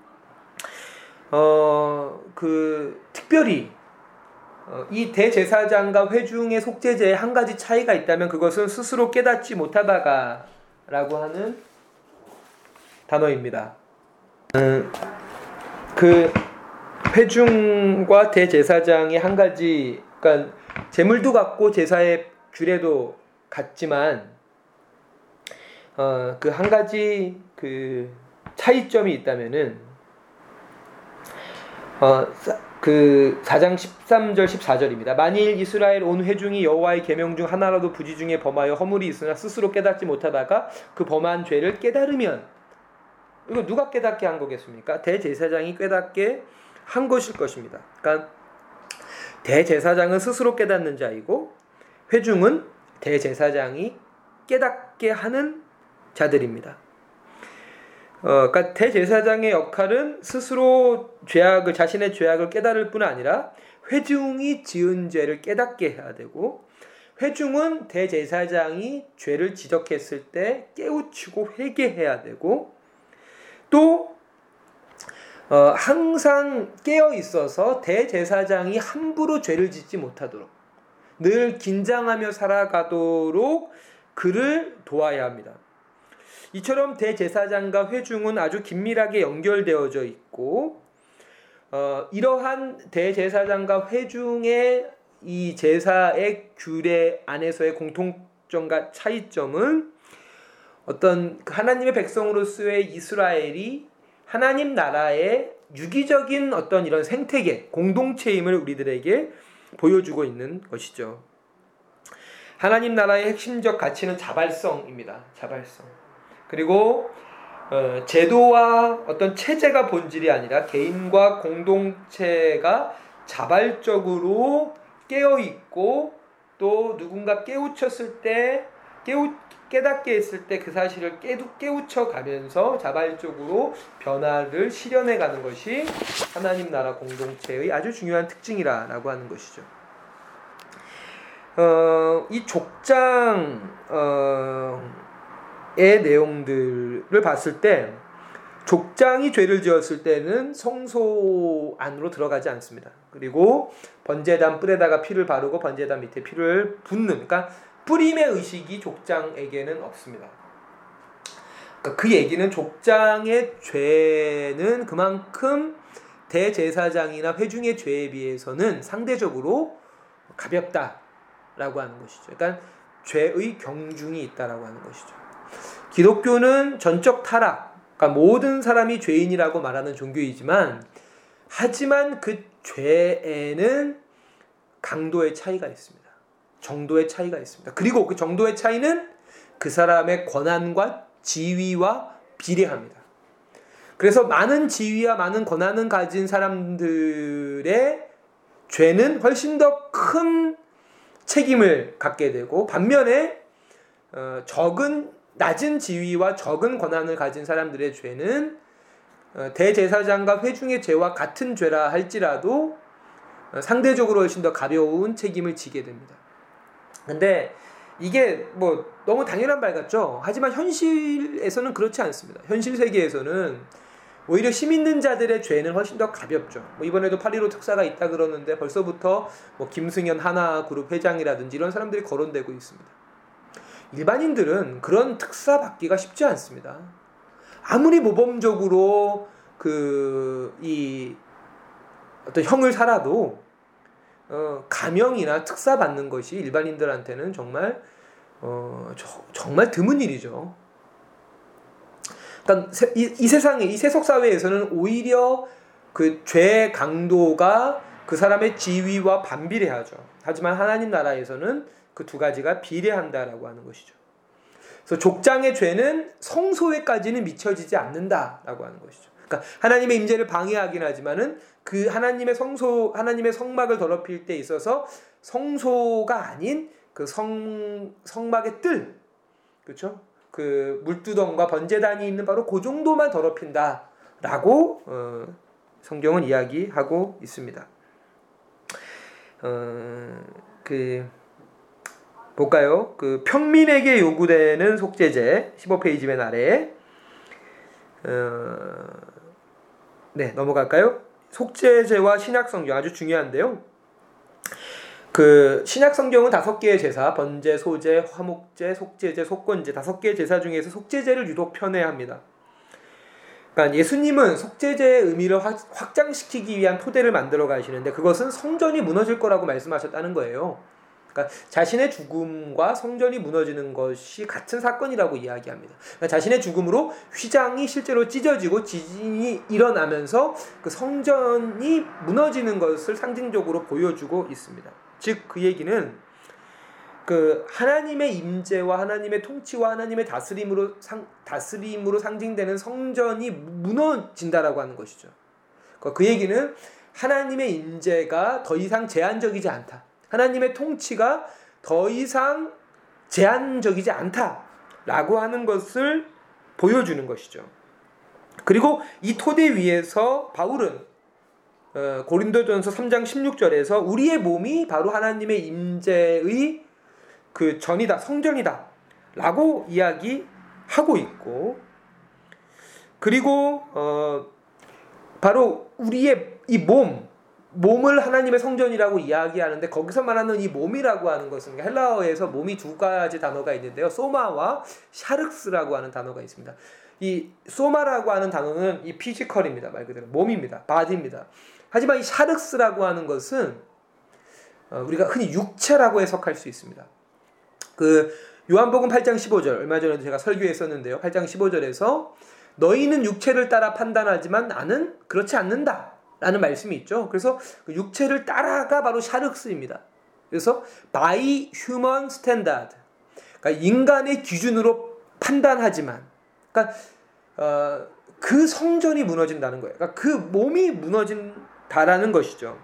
어, 그 특별히 어, 이 대제사장과 회중의 속죄제에 한 가지 차이가 있다면 그것은 스스로 깨닫지 못하다가 라고 하는 단어입니다. 음, 그 회중과 대제사장이 한 가지, 그러니까 제물도 같고 제사의 규례도 같지만 어, 그 한 가지 그 차이점이 있다면은 어, 그 사 장 십삼 절 십사 절입니다. 만일 이스라엘 온 회중이 여호와의 계명 중 하나라도 부지 중에 범하여 허물이 있으나 스스로 깨닫지 못하다가 그 범한 죄를 깨달으면, 이거 누가 깨닫게 한 거겠습니까? 대제사장이 깨닫게 한 것일 것입니다. 그러니까 대제사장은 스스로 깨닫는 자이고 회중은 대제사장이 깨닫게 하는 자들입니다. 어, 그러니까 대제사장의 역할은 스스로 죄악을, 자신의 죄악을 깨달을 뿐 아니라 회중이 지은 죄를 깨닫게 해야 되고, 회중은 대제사장이 죄를 지적했을 때 깨우치고 회개해야 되고, 또 어, 항상 깨어 있어서 대제사장이 함부로 죄를 짓지 못하도록 늘 긴장하며 살아가도록 그를 도와야 합니다. 이처럼 대제사장과 회중은 아주 긴밀하게 연결되어져 있고, 어, 이러한 대제사장과 회중의 이 제사의 규례 안에서의 공통점과 차이점은 어떤 하나님의 백성으로서의 이스라엘이 하나님 나라의 유기적인 어떤 이런 생태계, 공동체임을 우리들에게 보여주고 있는 것이죠. 하나님 나라의 핵심적 가치는 자발성입니다. 자발성. 그리고 어, 제도와 어떤 체제가 본질이 아니라 개인과 공동체가 자발적으로 깨어있고 또 누군가 깨우쳤을 때 깨우, 깨닫게 했을 때 그 사실을 깨우, 깨우쳐 가면서 자발적으로 변화를 실현해 가는 것이 하나님 나라 공동체의 아주 중요한 특징이라고 하는 것이죠. 어, 이 족장의 어, 내용들을 봤을 때 족장이 죄를 지었을 때는 성소 안으로 들어가지 않습니다. 그리고 번제단 뿔에다가 피를 바르고 번제단 밑에 피를 붓는, 그러니까 뿌림의 의식이 족장에게는 없습니다. 그러니까 그 얘기는 족장의 죄는 그만큼 대제사장이나 회중의 죄에 비해서는 상대적으로 가볍다라고 하는 것이죠. 그러니까 죄의 경중이 있다라고 하는 것이죠. 기독교는 전적 타락, 그러니까 모든 사람이 죄인이라고 말하는 종교이지만, 하지만 그 죄에는 강도의 차이가 있습니다. 정도의 차이가 있습니다. 그리고 그 정도의 차이는 그 사람의 권한과 지위와 비례합니다. 그래서 많은 지위와 많은 권한을 가진 사람들의 죄는 훨씬 더 큰 책임을 갖게 되고, 반면에 어, 적은 낮은 지위와 적은 권한을 가진 사람들의 죄는 어, 대제사장과 회중의 죄와 같은 죄라 할지라도 어, 상대적으로 훨씬 더 가벼운 책임을 지게 됩니다. 근데 이게 뭐 너무 당연한 말 같죠? 하지만 현실에서는 그렇지 않습니다. 현실 세계에서는 오히려 힘 있는 자들의 죄는 훨씬 더 가볍죠. 뭐 이번에도 팔일오 특사가 있다 그러는데 벌써부터 뭐 김승현 하나그룹 회장이라든지 이런 사람들이 거론되고 있습니다. 일반인들은 그런 특사 받기가 쉽지 않습니다. 아무리 모범적으로 그 이 어떤 형을 살아도 어, 가명이나 특사 받는 것이 일반인들한테는 정말 어, 저, 정말 드문 일이죠. 그러니까 이, 이 세상에, 이 세속 사회에서는 오히려 그 죄의 강도가 그 사람의 지위와 반비례하죠. 하지만 하나님 나라에서는 그 두 가지가 비례한다라고 하는 것이죠. 그래서 족장의 죄는 성소에까지는 미쳐지지 않는다라고 하는 것이죠. 그러니까 하나님의 임재를 방해하긴 하지만은 그 하나님의 성소, 하나님의 성막을 더럽힐 때 있어서 성소가 아닌 그 성, 성막의 뜰, 그렇죠? 그 물두덩과 번제단이 있는 바로 그 정도만 더럽힌다라고 어, 성경은 이야기하고 있습니다. 어, 그 볼까요? 그 평민에게 요구되는 속죄제 십오 페이지 맨 아래에 어, 네 넘어갈까요? 속죄제와 신약성경 아주 중요한데요. 그 신약성경은 다섯 개의 제사, 번제, 소제, 화목제, 속죄제, 속건제 다섯 개의 제사 중에서 속죄제를 유독 편애합니다. 그러니까 예수님은 속죄제의 의미를 확장시키기 위한 토대를 만들어 가시는데 그것은 성전이 무너질 거라고 말씀하셨다는 거예요. 그러니까 자신의 죽음과 성전이 무너지는 것이 같은 사건이라고 이야기합니다. 그러니까 자신의 죽음으로 휘장이 실제로 찢어지고 지진이 일어나면서 그 성전이 무너지는 것을 상징적으로 보여주고 있습니다. 즉 그 얘기는 그 하나님의 임재와 하나님의 통치와 하나님의 다스림으로 상, 다스림으로 상징되는 성전이 무너진다라고 하는 것이죠. 그 얘기는 하나님의 임재가 더 이상 제한적이지 않다. 하나님의 통치가 더 이상 제한적이지 않다라고 하는 것을 보여주는 것이죠. 그리고 이 토대 위에서 바울은 어, 고린도전서 삼 장 십육 절에서 우리의 몸이 바로 하나님의 임재의 그 전이다, 성전이다 라고 이야기하고 있고, 그리고 어, 바로 우리의 이 몸, 몸을 하나님의 성전이라고 이야기하는데 거기서 말하는 이 몸이라고 하는 것은 헬라어에서 몸이 두 가지 단어가 있는데요. 소마와 샤륵스라고 하는 단어가 있습니다. 이 소마라고 하는 단어는 이 피지컬입니다. 말 그대로 몸입니다. 바디입니다. 하지만 이 샤륵스라고 하는 것은 우리가 흔히 육체라고 해석할 수 있습니다. 그 요한복음 팔 장 십오 절 얼마 전에도 제가 설교했었는데요. 팔 장 십오 절에서 너희는 육체를 따라 판단하지만 나는 그렇지 않는다 라는 말씀이 있죠. 그래서 그 육체를 따라가 바로 샤륵스입니다. 그래서 by human standard, 그러니까 인간의 기준으로 판단하지만, 그러니까 어, 그 성전이 무너진다는 거예요. 그러니까 그 몸이 무너진다라는 것이죠.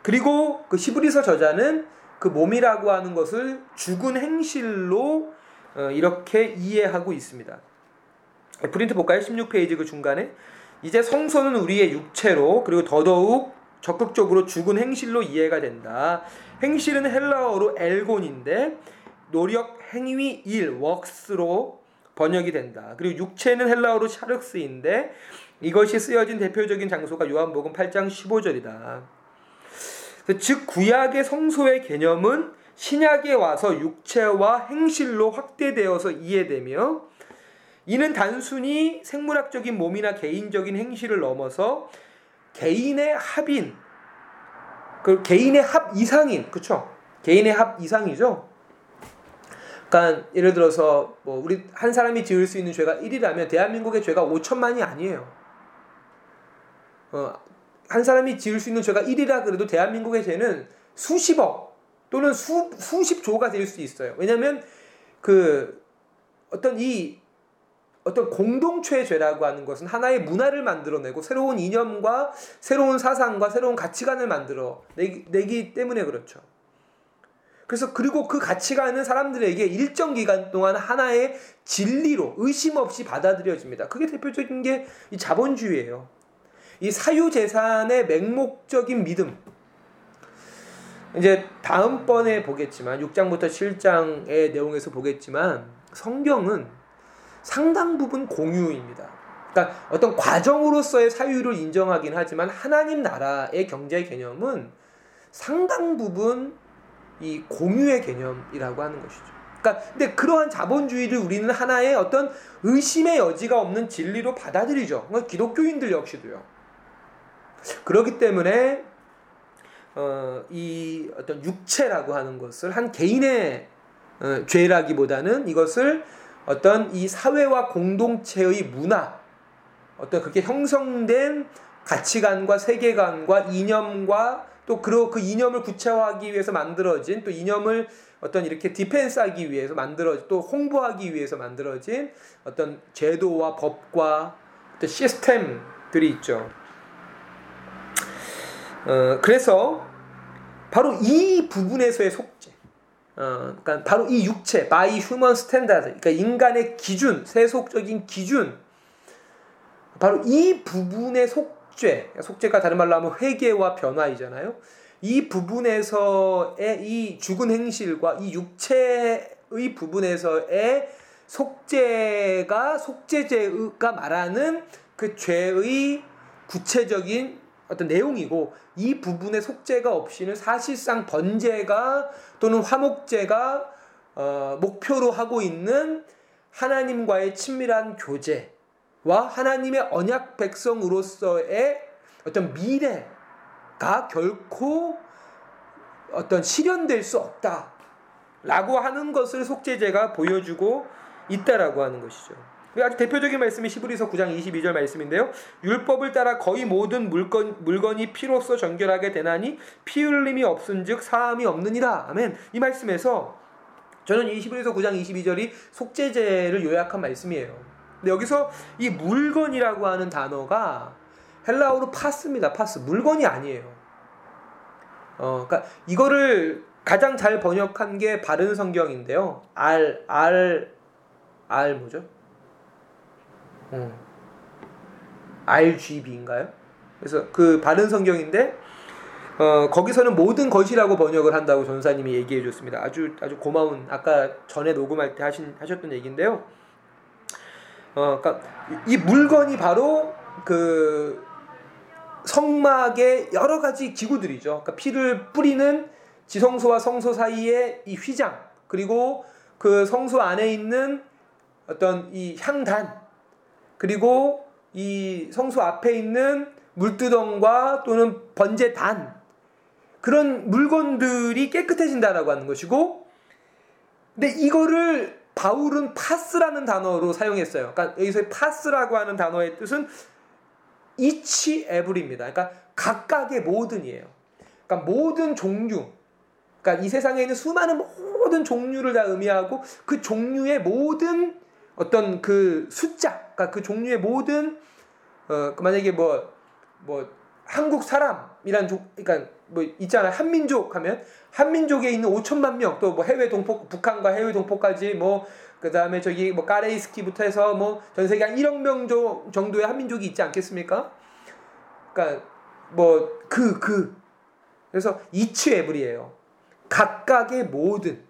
그리고 그 히브리서 저자는 그 몸이라고 하는 것을 죽은 행실로 어, 이렇게 이해하고 있습니다. 프린트 볼까요? 십육 페이지 그 중간에 이제 성소는 우리의 육체로 그리고 더더욱 적극적으로 죽은 행실로 이해가 된다. 행실은 헬라어로 엘곤인데 노력, 행위, 일, works로 번역이 된다. 그리고 육체는 헬라어로 샤륵스인데 이것이 쓰여진 대표적인 장소가 요한복음 팔 장 십오 절이다. 즉 구약의 성소의 개념은 신약에 와서 육체와 행실로 확대되어서 이해되며 이는 단순히 생물학적인 몸이나 개인적인 행실을 넘어서 개인의 합인, 그 개인의 합 이상인, 그렇죠? 개인의 합 이상이죠. 그러니까 예를 들어서 뭐 우리 한 사람이 지을 수 있는 죄가 일이라면 대한민국의 죄가 오천만이 아니에요. 어, 한 사람이 지을 수 있는 죄가 일이라 그래도 대한민국의 죄는 수십억 또는 수 수십조가 될 수 있어요. 왜냐하면 그 어떤 이 어떤 공동체의 죄라고 하는 것은 하나의 문화를 만들어내고 새로운 이념과 새로운 사상과 새로운 가치관을 만들어 내기, 내기 때문에 그렇죠. 그래서 그리고 그 가치관은 사람들에게 일정 기간 동안 하나의 진리로 의심 없이 받아들여집니다. 그게 대표적인 게 이 자본주의예요. 이 사유재산의 맹목적인 믿음. 이제 다음번에 보겠지만 육 장부터 칠 장의 내용에서 보겠지만 성경은 상당 부분 공유입니다. 그러니까 어떤 과정으로서의 사유를 인정하긴 하지만 하나님 나라의 경제 개념은 상당 부분 이 공유의 개념이라고 하는 것이죠. 그러니까 근데 그러한 자본주의를 우리는 하나의 어떤 의심의 여지가 없는 진리로 받아들이죠. 그러니까 기독교인들 역시도요. 그렇기 때문에 어, 이 어떤 육체라고 하는 것을 한 개인의 어, 죄라기보다는 이것을 어떤 이 사회와 공동체의 문화, 어떤 그렇게 형성된 가치관과 세계관과 이념과 또 그 이념을 구체화하기 위해서 만들어진 또 이념을 어떤 이렇게 디펜스하기 위해서 만들어진 또 홍보하기 위해서 만들어진 어떤 제도와 법과 어떤 시스템들이 있죠. 어, 그래서 바로 이 부분에서의 속죄. 어, 그러니까 바로 이 육체, by human standard, 그러니까 인간의 기준, 세속적인 기준, 바로 이 부분의 속죄, 속죄가 다른 말로 하면 회개와 변화이잖아요. 이 부분에서의 이 죽은 행실과 이 육체의 부분에서의 속죄가 속죄죄가 말하는 그 죄의 구체적인 어떤 내용이고 이 부분의 속죄가 없이는 사실상 번제가 또는 화목제가 어, 목표로 하고 있는 하나님과의 친밀한 교제와 하나님의 언약 백성으로서의 어떤 미래가 결코 어떤 실현될 수 없다라고 하는 것을 속죄제가 보여주고 있다라고 하는 것이죠. 아주 대표적인 말씀이 히브리서 구 장 이십이 절 말씀인데요. 율법을 따라 거의 모든 물건, 물건이 피로써 정결하게 되나니 피 흘림이 없은즉 사함이 없느니라. 아멘. 이 말씀에서 저는 이 히브리서 구 장 이십이 절이 속죄제를 요약한 말씀이에요. 근데 여기서 이 물건이라고 하는 단어가 헬라어로 파스입니다. 파스. 물건이 아니에요. 어, 그러니까 이거를 가장 잘 번역한 게 바른 성경인데요. 알, 알, 알 뭐죠? 음. 알지비인가요? 그래서 그 바른 성경인데 어, 거기서는 모든 것이라고 번역을 한다고 전사님이 얘기해 줬습니다. 아주 아주 고마운 아까 전에 녹음할 때 하신 하셨던 얘기인데요. 어, 그러니까 이 물건이 바로 그 성막의 여러 가지 기구들이죠. 그러니까 피를 뿌리는 지성소와 성소 사이의 이 휘장, 그리고 그 성소 안에 있는 어떤 이 향단, 그리고 이 성소 앞에 있는 물두덩과 또는 번제단, 그런 물건들이 깨끗해진다라고 하는 것이고, 근데 이거를 바울은 파스라는 단어로 사용했어요. 그러니까 여기서 파스라고 하는 단어의 뜻은 each every입니다. 그러니까 각각의 모든이에요. 그러니까 모든 종류, 그러니까 이 세상에 있는 수많은 모든 종류를 다 의미하고 그 종류의 모든 어떤 그 숫자, 그러니까 그 종류의 모든 어 만약에 뭐 뭐 한국 사람이란 종, 그러니까 뭐 있잖아요. 한민족 하면 한민족에 있는 오천만 명, 또 뭐 해외 동포, 북한과 해외 동포까지 뭐 그 다음에 저기 뭐 까레이스키부터 해서 뭐 전 세계 한 일억 명 정도의 한민족이 있지 않겠습니까? 그러니까 뭐 그 그 그래서 each every예요. 각각의 모든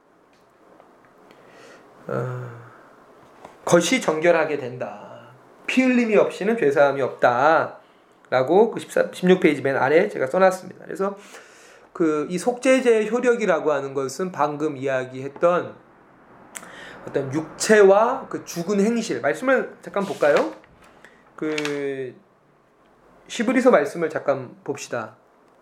어, 것이 정결하게 된다. 피 흘림이 없이는 죄사함이 없다. 라고 그 십육 페이지 맨 아래 제가 써놨습니다. 그래서 그 이 속죄제의 효력이라고 하는 것은 방금 이야기했던 어떤 육체와 그 죽은 행실, 말씀을 잠깐 볼까요? 그 히브리서 말씀을 잠깐 봅시다.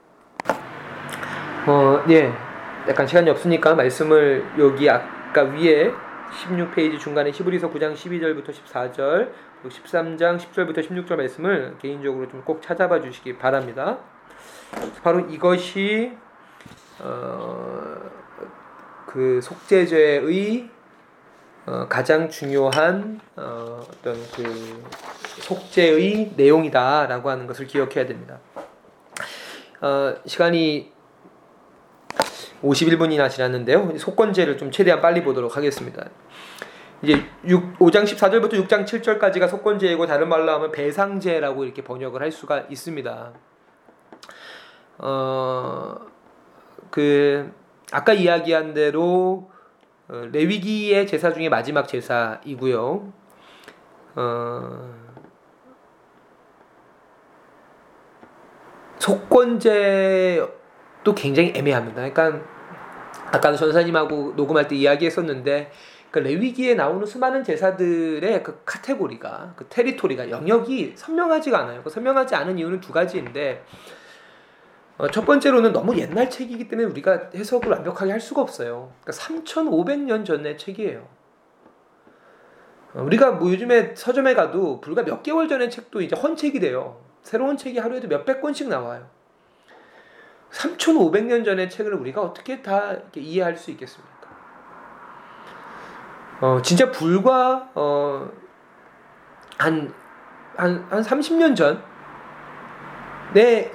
어, 예, 약간 시간이 없으니까 말씀을 여기 아까 위에 십육 페이지 중간에 히브리서 구 장 십이 절부터 십사 절, 그리고 십삼 장 십 절부터 십육 절 말씀을 개인적으로 좀 꼭 찾아봐 주시기 바랍니다. 바로 이것이 어, 그 속죄죄의 어, 가장 중요한 어, 어떤 그 속죄의 내용이다라고 하는 것을 기억해야 됩니다. 어, 시간이 오십일 분이나 지났는데요. 속건제를 좀 최대한 빨리 보도록 하겠습니다. 이제 오 장 십사 절부터 육 장 칠 절까지가 속건제이고 다른 말로 하면 배상제라고 이렇게 번역을 할 수가 있습니다. 어, 그 아까 이야기한 대로 어, 레위기의 제사 중에 마지막 제사이고요. 어, 속건제도 굉장히 애매합니다. 그러니까 아까도 전사님하고 녹음할 때 이야기했었는데 그 레위기에 나오는 수많은 제사들의 그 카테고리가, 그 테리토리가, 영역이 선명하지가 않아요. 그 선명하지 않은 이유는 두 가지인데 어, 첫 번째로는 너무 옛날 책이기 때문에 우리가 해석을 완벽하게 할 수가 없어요. 그러니까 삼천오백 년 전의 책이에요. 어, 우리가 뭐 요즘에 서점에 가도 불과 몇 개월 전의 책도 이제 헌책이 돼요. 새로운 책이 하루에도 몇백 권씩 나와요. 삼천오백 년 전의 책을 우리가 어떻게 다 이렇게 이해할 수 있겠습니까? 어, 진짜 불과 어, 한, 한, 한 삼십 년 전 내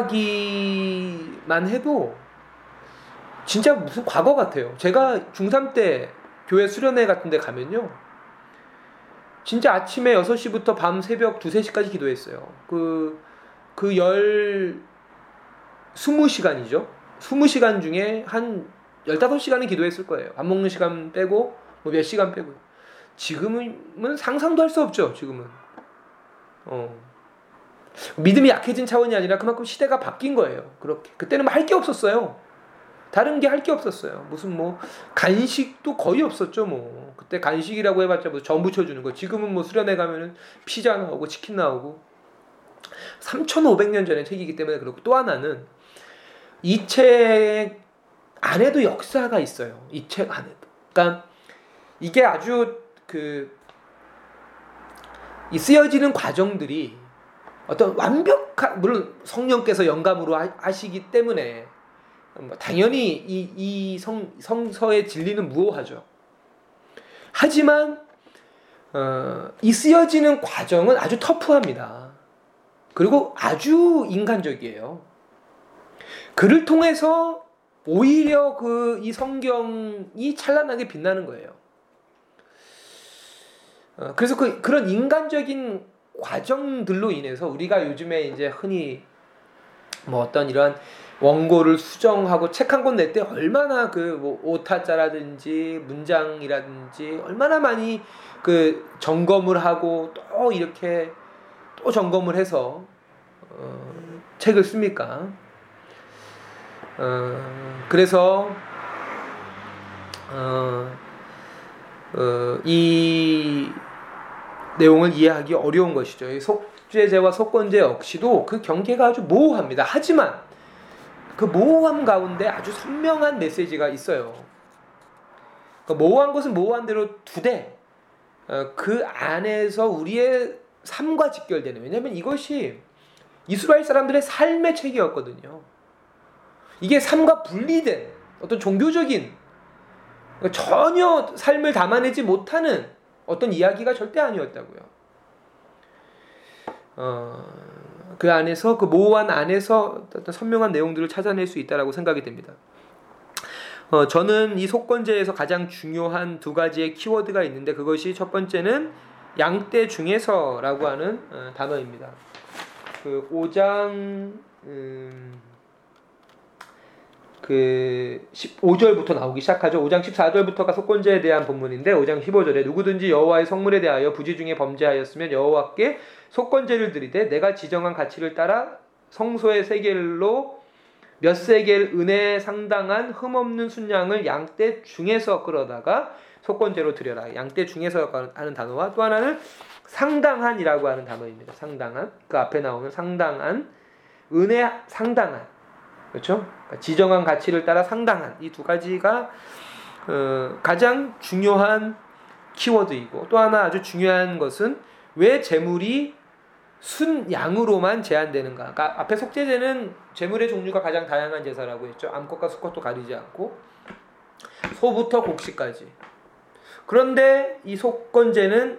이야기만 해도 진짜 무슨 과거 같아요. 제가 중삼 때 교회 수련회 같은 데 가면요, 진짜 아침에 여섯 시부터 밤 새벽 두, 세 시까지 기도했어요. 그, 그 열, 스무 시간이죠. 스무 시간 중에 한 열다섯 시간은 기도했을 거예요. 밥 먹는 시간 빼고, 뭐 몇 시간 빼고. 지금은 상상도 할 수 없죠, 지금은. 어. 믿음이 약해진 차원이 아니라 그만큼 시대가 바뀐 거예요. 그렇게. 그때는 할 게 없었어요. 다른 게 할 게 없었어요. 무슨 뭐 간식도 거의 없었죠. 뭐 그때 간식이라고 해봤자 뭐 전 부쳐주는 거. 지금은 뭐 수련회 가면은 피자 나오고 치킨 나오고. 삼천오백 년 전의 책이기 때문에 그렇고, 또 하나는 이 책 안에도 역사가 있어요. 이 책 안에도. 그러니까 이게 아주 그 이 쓰여지는 과정들이 어떤 완벽한, 물론 성령께서 영감으로 하시기 때문에 당연히 이, 이 성, 성서의 진리는 무오하죠. 하지만 어, 이 쓰여지는 과정은 아주 터프합니다. 그리고 아주 인간적이에요. 그를 통해서 오히려 그 이 성경이 찬란하게 빛나는 거예요. 어, 그래서 그, 그런 인간적인 과정들로 인해서 우리가 요즘에 이제 흔히 뭐 어떤 이런 원고를 수정하고 책 한 권 낼 때 얼마나 그 뭐 오타자라든지 문장이라든지 얼마나 많이 그 점검을 하고 또 이렇게 또 점검을 해서 어, 책을 씁니까? 어, 그래서 어, 어, 이 내용을 이해하기 어려운 것이죠. 이 속죄제와 속건제 역시도 그 경계가 아주 모호합니다. 하지만 그 모호함 가운데 아주 선명한 메시지가 있어요. 그러니까 모호한 것은 모호한 대로 두되 어, 그 안에서 우리의 삶과 직결되는, 왜냐하면 이것이 이스라엘 사람들의 삶의 책이었거든요. 이게 삶과 분리된 어떤 종교적인, 전혀 삶을 담아내지 못하는 어떤 이야기가 절대 아니었다고요. 어, 그 안에서, 그 모호한 안에서 어떤 선명한 내용들을 찾아낼 수 있다라고 생각이 됩니다. 어, 저는 이 속건제에서 가장 중요한 두 가지의 키워드가 있는데 그것이 첫 번째는 양떼 중에서라고 하는 어, 단어입니다. 그 오 장 음, 그 십오 절부터 나오기 시작하죠. 오 장 십사 절부터가 속건제에 대한 본문인데 오 장 십오 절에 누구든지 여호와의 성물에 대하여 부지 중에 범죄하였으면 여호와께 속건제를 드리되 내가 지정한 가치를 따라 성소의 세겔로 몇 세겔 은혜에 상당한 흠없는 순양을 양떼 중에서 끌어다가 속건제로 드려라. 양떼 중에서 하는 단어와 또 하나는 상당한이라고 하는 단어입니다. 상당한. 그 앞에 나오는 상당한, 은혜 상당한. 그렇죠? 그러니까 지정한 가치를 따라 상당한. 이 두 가지가 어, 가장 중요한 키워드이고 또 하나 아주 중요한 것은 왜 제물이 순양으로만 제한되는가. 그러니까 앞에 속죄제는 제물의 종류가 가장 다양한 제사라고 했죠. 암컷과 수컷도 가리지 않고 소부터 곡식까지. 그런데 이 속건제는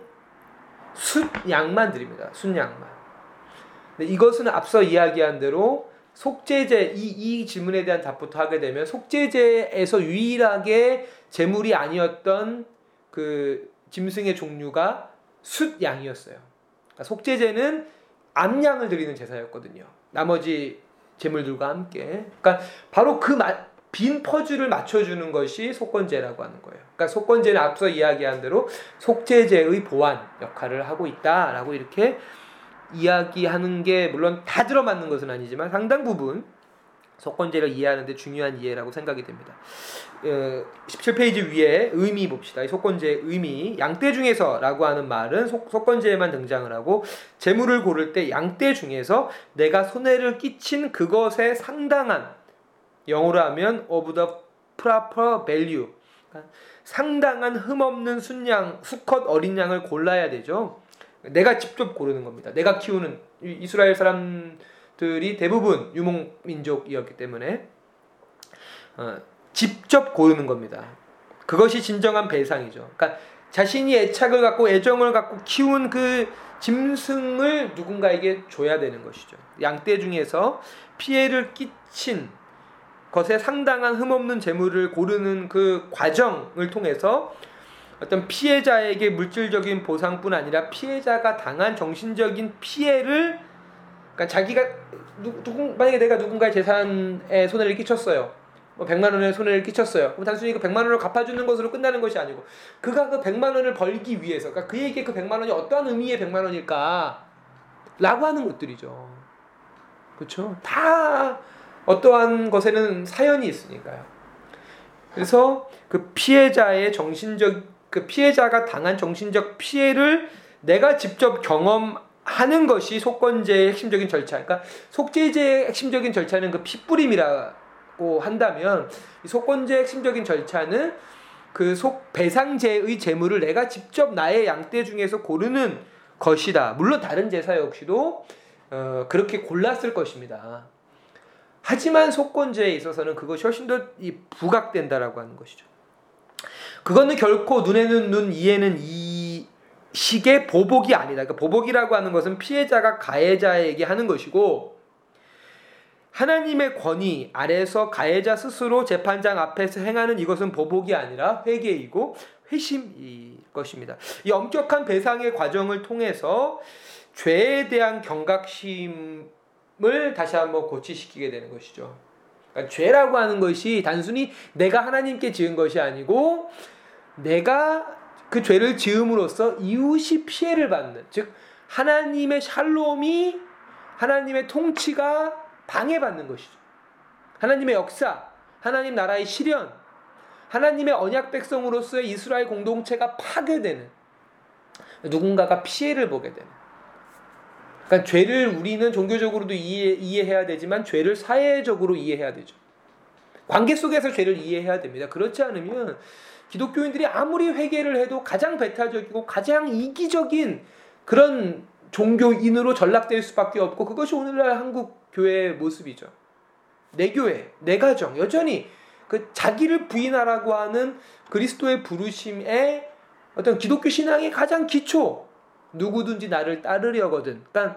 순양만 드립니다. 순양만. 근데 이것은 앞서 이야기한 대로 속죄제, 이, 이 질문에 대한 답부터 하게 되면 속죄제에서 유일하게 제물이 아니었던 그 짐승의 종류가 숫양이었어요. 그러니까 속죄제는 암양을 드리는 제사였거든요. 나머지 제물들과 함께. 그러니까 바로 그 빈 퍼즐을 맞춰주는 것이 속건제라고 하는 거예요. 그러니까 속건제는 앞서 이야기한 대로 속죄제의 보완 역할을 하고 있다라고 이렇게 이야기하는 게 물론 다 들어맞는 것은 아니지만 상당 부분 속건제를 이해하는 데 중요한 이해라고 생각이 됩니다. 어, 십칠 페이지 위에 의미 봅시다. 이 속건제의 의미. 양떼 중에서라고 하는 말은 속, 속건제에만 등장을 하고 제물을 고를 때 양떼 중에서 내가 손해를 끼친 그것에 상당한, 영어로 하면 of the proper value, 그러니까 상당한 흠없는 순양, 수컷 어린 양을 골라야 되죠. 내가 직접 고르는 겁니다. 내가 키우는, 이스라엘 사람들이 대부분 유목민족이었기 때문에 어, 직접 고르는 겁니다. 그것이 진정한 배상이죠. 그러니까 자신이 애착을 갖고 애정을 갖고 키운 그 짐승을 누군가에게 줘야 되는 것이죠. 양떼 중에서 피해를 끼친 것에 상당한 흠없는 재물을 고르는 그 과정을 통해서 어떤 피해자에게 물질적인 보상뿐 아니라 피해자가 당한 정신적인 피해를, 그러니까 자기가 누, 누군 만약에 내가 누군가의 재산에 손해를 끼쳤어요. 뭐 백만 원의 손해를 끼쳤어요. 그럼 단순히 그 백만 원을 갚아주는 것으로 끝나는 것이 아니고 그가 그 백만 원을 벌기 위해서, 그러니까 그에게 그 백만 원이 어떠한 의미의 백만 원일까 라고 하는 것들이죠. 그렇죠? 다 어떠한 것에는 사연이 있으니까요. 그래서 그 피해자의 정신적, 그 피해자가 당한 정신적 피해를 내가 직접 경험하는 것이 속건제의 핵심적인 절차. 그러니까 속죄제의 핵심적인 절차는 그 피뿌림이라고 한다면 이 속건제의 핵심적인 절차는 그 속 배상제의 제물을 내가 직접 나의 양떼 중에서 고르는 것이다. 물론 다른 제사 역시도 어, 그렇게 골랐을 것입니다. 하지만 속건제에 있어서는 그것이 훨씬 더 부각된다라고 하는 것이죠. 그거는 결코 눈에는 눈, 이에는 이 식의 보복이 아니다. 그러니까 보복이라고 하는 것은 피해자가 가해자에게 하는 것이고 하나님의 권위 아래서 가해자 스스로 재판장 앞에서 행하는 이것은 보복이 아니라 회개이고 회심일 것입니다. 이 엄격한 배상의 과정을 통해서 죄에 대한 경각심 을 다시 한번 고치시키게 되는 것이죠. 그러니까 죄라고 하는 것이 단순히 내가 하나님께 지은 것이 아니고 내가 그 죄를 지음으로써 이웃이 피해를 받는, 즉 하나님의 샬롬이, 하나님의 통치가 방해받는 것이죠. 하나님의 역사, 하나님 나라의 실현, 하나님의 언약 백성으로서의 이스라엘 공동체가 파괴되는, 누군가가 피해를 보게 되는. 그러니까 죄를 우리는 종교적으로도 이해, 이해해야 되지만 죄를 사회적으로 이해해야 되죠. 관계 속에서 죄를 이해해야 됩니다. 그렇지 않으면 기독교인들이 아무리 회개를 해도 가장 배타적이고 가장 이기적인 그런 종교인으로 전락될 수밖에 없고 그것이 오늘날 한국 교회의 모습이죠. 내 교회, 내 가정 여전히 그 자기를 부인하라고 하는 그리스도의 부르심의 어떤 기독교 신앙의 가장 기초, 누구든지 나를 따르려거든. 그러니까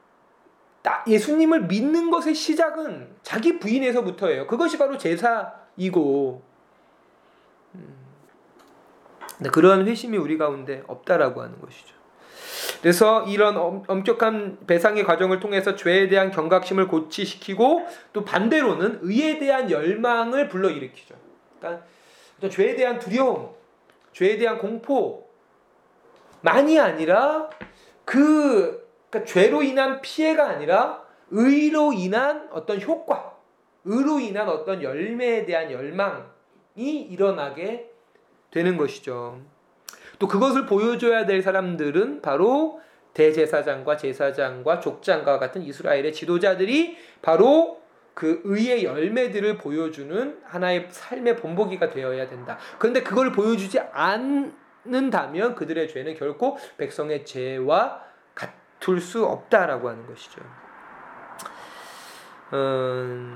예수님을 믿는 것의 시작은 자기 부인에서부터예요. 그것이 바로 제사 이고 음, 그러한 회심이 우리 가운데 없다라고 하는 것이죠. 그래서 이런 엄, 엄격한 배상의 과정을 통해서 죄에 대한 경각심을 고취시키고 또 반대로는 의에 대한 열망을 불러일으키죠. 그러니까 죄에 대한 두려움, 죄에 대한 공포만이 아니라 그 그러니까 죄로 인한 피해가 아니라 의로 인한 어떤 효과, 의로 인한 어떤 열매에 대한 열망이 일어나게 되는 것이죠. 또 그것을 보여줘야 될 사람들은 바로 대제사장과 제사장과 족장과 같은 이스라엘의 지도자들이 바로 그 의의 열매들을 보여주는 하나의 삶의 본보기가 되어야 된다. 그런데 그걸 보여주지 않는다면 그들의 죄는 결코 백성의 죄와 같을 수 없다라고 하는 것이죠. 음,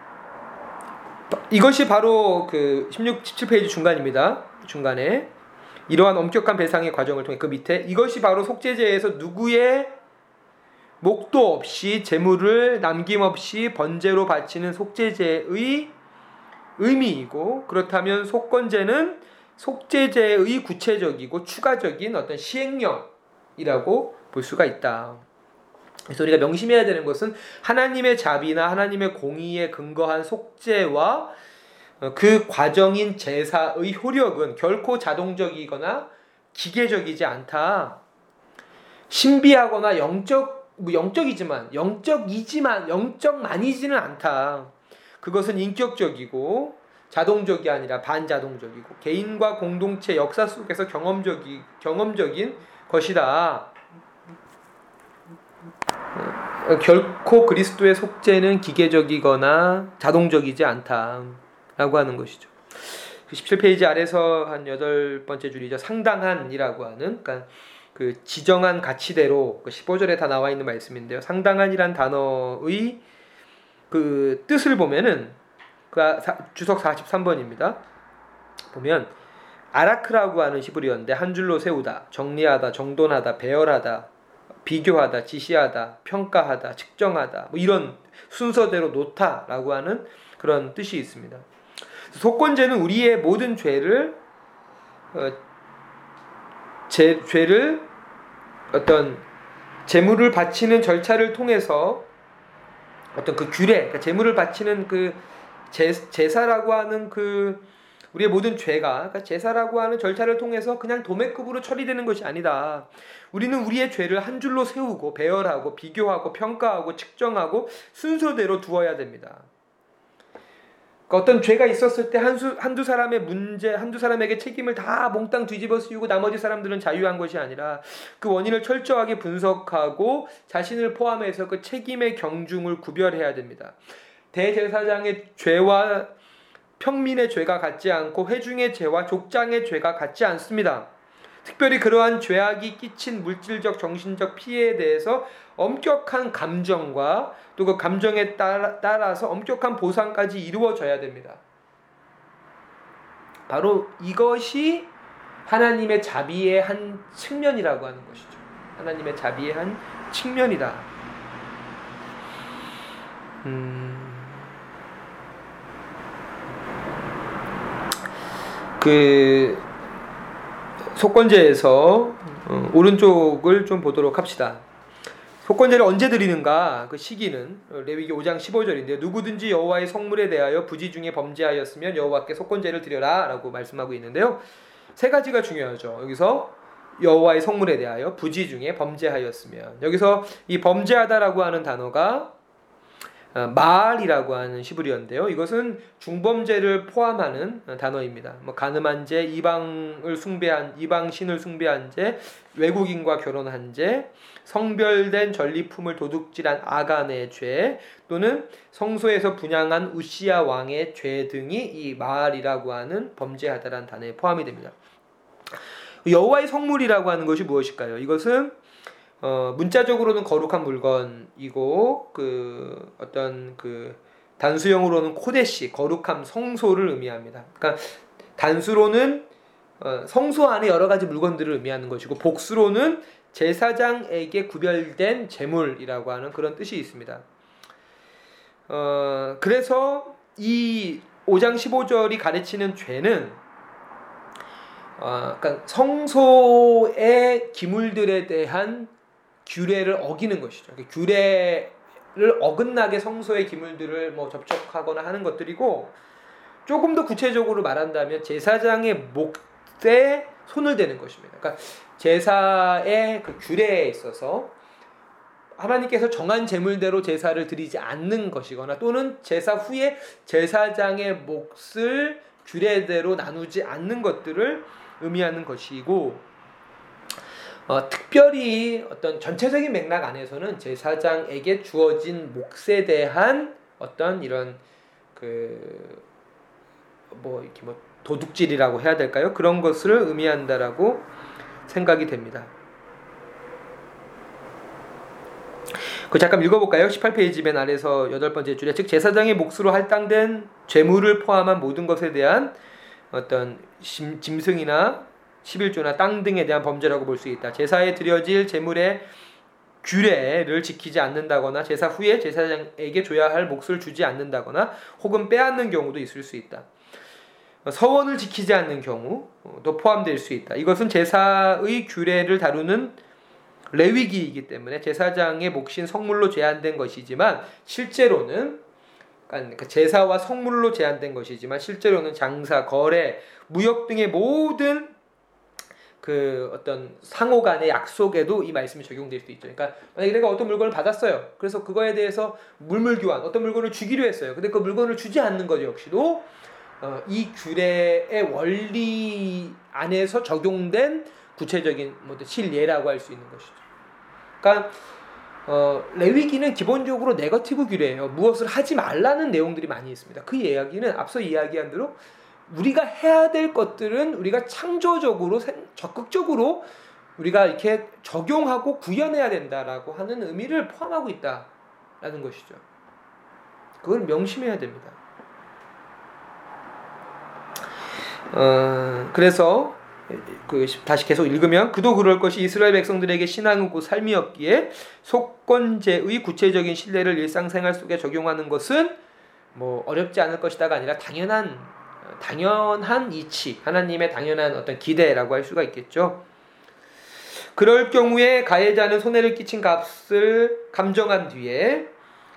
이것이 바로 그 십육, 십칠 페이지 중간입니다. 중간에 이러한 엄격한 배상의 과정을 통해 그 밑에 이것이 바로 속죄제에서 누구의 목도 없이 제물을 남김없이 번제로 바치는 속죄제의 의미이고, 그렇다면 속건제는 속죄제의 구체적이고 추가적인 어떤 시행령이라고 볼 수가 있다. 그래서 우리가 명심해야 되는 것은 하나님의 자비나 하나님의 공의에 근거한 속죄와 그 과정인 제사의 효력은 결코 자동적이거나 기계적이지 않다. 신비하거나 영적, 뭐 영적이지만 영적이지만 영적만이지는 않다. 그것은 인격적이고 자동적이 아니라 반자동적이고 개인과 공동체 역사 속에서 경험적이, 경험적인 것이다. 결코 그리스도의 속죄는 기계적이거나 자동적이지 않다 라고 하는 것이죠. 십칠 페이지 아래서 한 여덟 번째 줄이죠. 상당한이라고 하는, 그러니까 그 지정한 가치대로 그 십오 절에 다 나와 있는 말씀인데요. 상당한이란 단어의 그 뜻을 보면은 그 주석 사십삼 번입니다. 보면 아라크라고 하는 히브리어인데 한 줄로 세우다, 정리하다, 정돈하다, 배열하다, 비교하다, 지시하다, 평가하다, 측정하다, 뭐 이런 순서대로 놓다라고 하는 그런 뜻이 있습니다. 속건제는 우리의 모든 죄를 어, 제, 죄를 어떤 제물을 바치는 절차를 통해서 어떤 그 규례, 그러니까 제물을 바치는 그 제, 제사라고 하는 그 우리의 모든 죄가, 그러니까 제사라고 하는 절차를 통해서 그냥 도매급으로 처리되는 것이 아니다. 우리는 우리의 죄를 한 줄로 세우고 배열하고 비교하고 평가하고 측정하고 순서대로 두어야 됩니다. 그러니까 어떤 죄가 있었을 때 한수, 한두 사람의 문제, 한두 사람에게 책임을 다 몽땅 뒤집어 씌우고 나머지 사람들은 자유한 것이 아니라 그 원인을 철저하게 분석하고 자신을 포함해서 그 책임의 경중을 구별해야 됩니다. 대제사장의 죄와 평민의 죄가 같지 않고 회중의 죄와 족장의 죄가 같지 않습니다. 특별히 그러한 죄악이 끼친 물질적, 정신적 피해에 대해서 엄격한 감정과 또 그 감정에 따라, 따라서 엄격한 보상까지 이루어져야 됩니다. 바로 이것이 하나님의 자비의 한 측면이라고 하는 것이죠. 하나님의 자비의 한 측면이다. 음... 그 속건제에서 어, 오른쪽을 좀 보도록 합시다. 속건제를 언제 드리는가? 그 시기는 레위기 오 장 십오 절인데 누구든지 여호와의 성물에 대하여 부지 중에 범죄하였으면 여호와께 속건제를 드려라 라고 말씀하고 있는데요. 세 가지가 중요하죠. 여기서 여호와의 성물에 대하여 부지 중에 범죄하였으면, 여기서 이 범죄하다라고 하는 단어가 마알이라고 하는 히브리어인데요. 이것은 중범죄를 포함하는 단어입니다. 뭐 간음한 죄, 이방을 숭배한 이방 신을 숭배한 죄, 외국인과 결혼한 죄, 성별된 전리품을 도둑질한 아간의 죄, 또는 성소에서 분향한 우시야 왕의 죄 등이 이 마알이라고 하는 범죄하다라는 단어에 포함이 됩니다. 여호와의 성물이라고 하는 것이 무엇일까요? 이것은 어, 문자적으로는 거룩한 물건이고 그 어떤 그 단수형으로는 코데시, 거룩함, 성소를 의미합니다. 그러니까 단수로는 어, 성소 안에 여러 가지 물건들을 의미하는 것이고, 복수로는 제사장에게 구별된 제물이라고 하는 그런 뜻이 있습니다. 어, 그래서 이 오 장 십오 절이 가르치는 죄는 어, 그러니까 성소의 기물들에 대한 규례를 어기는 것이죠. 규례를 어긋나게 성소의 기물들을 뭐 접촉하거나 하는 것들이고, 조금 더 구체적으로 말한다면 제사장의 몫에 손을 대는 것입니다. 그러니까 제사의 그 규례에 있어서 하나님께서 정한 제물대로 제사를 드리지 않는 것이거나, 또는 제사 후에 제사장의 몫을 규례대로 나누지 않는 것들을 의미하는 것이고, 어, 특별히 어떤 전체적인 맥락 안에서는 제사장에게 주어진 몫에 대한 어떤 이런 그 뭐 이렇게 뭐 도둑질이라고 해야 될까요? 그런 것을 의미한다라고 생각이 됩니다. 그 잠깐 읽어볼까요? 십팔 페이지 맨 아래서 여덟 번째 줄에, 즉 제사장의 몫으로 할당된 죄물을 포함한 모든 것에 대한 어떤 심, 짐승이나 십일조나 땅 등에 대한 범죄라고 볼 수 있다. 제사에 드려질 제물의 규례를 지키지 않는다거나, 제사 후에 제사장에게 줘야 할 몫을 주지 않는다거나, 혹은 빼앗는 경우도 있을 수 있다. 서원을 지키지 않는 경우도 포함될 수 있다. 이것은 제사의 규례를 다루는 레위기이기 때문에 제사장의 몫인 성물로 제한된 것이지만, 실제로는 그러니까 제사와 성물로 제한된 것이지만 실제로는 장사, 거래, 무역 등의 모든 그 어떤 상호 간의 약속에도 이 말씀이 적용될 수 있죠. 그러니까 만약에 내가 어떤 물건을 받았어요. 그래서 그거에 대해서 물물 교환, 어떤 물건을 주기로 했어요. 근데 그 물건을 주지 않는 것 역시도 어, 이 규례의 원리 안에서 적용된 구체적인 뭐 실예라고 할 수 있는 것이죠. 그러니까 어, 레위기는 기본적으로 네거티브 규례예요. 무엇을 하지 말라는 내용들이 많이 있습니다. 그 이야기는 앞서 이야기한 대로 우리가 해야 될 것들은 우리가 창조적으로, 적극적으로 우리가 이렇게 적용하고 구현해야 된다라고 하는 의미를 포함하고 있다라는 것이죠. 그걸 명심해야 됩니다. 어, 그래서 그 다시 계속 읽으면, 그도 그럴 것이 이스라엘 백성들에게 신앙이고 삶이었기에 속건제의 구체적인 신뢰를 일상생활 속에 적용하는 것은 뭐 어렵지 않을 것이다가 아니라 당연한 당연한 이치, 하나님의 당연한 어떤 기대라고 할 수가 있겠죠. 그럴 경우에 가해자는 손해를 끼친 값을 감정한 뒤에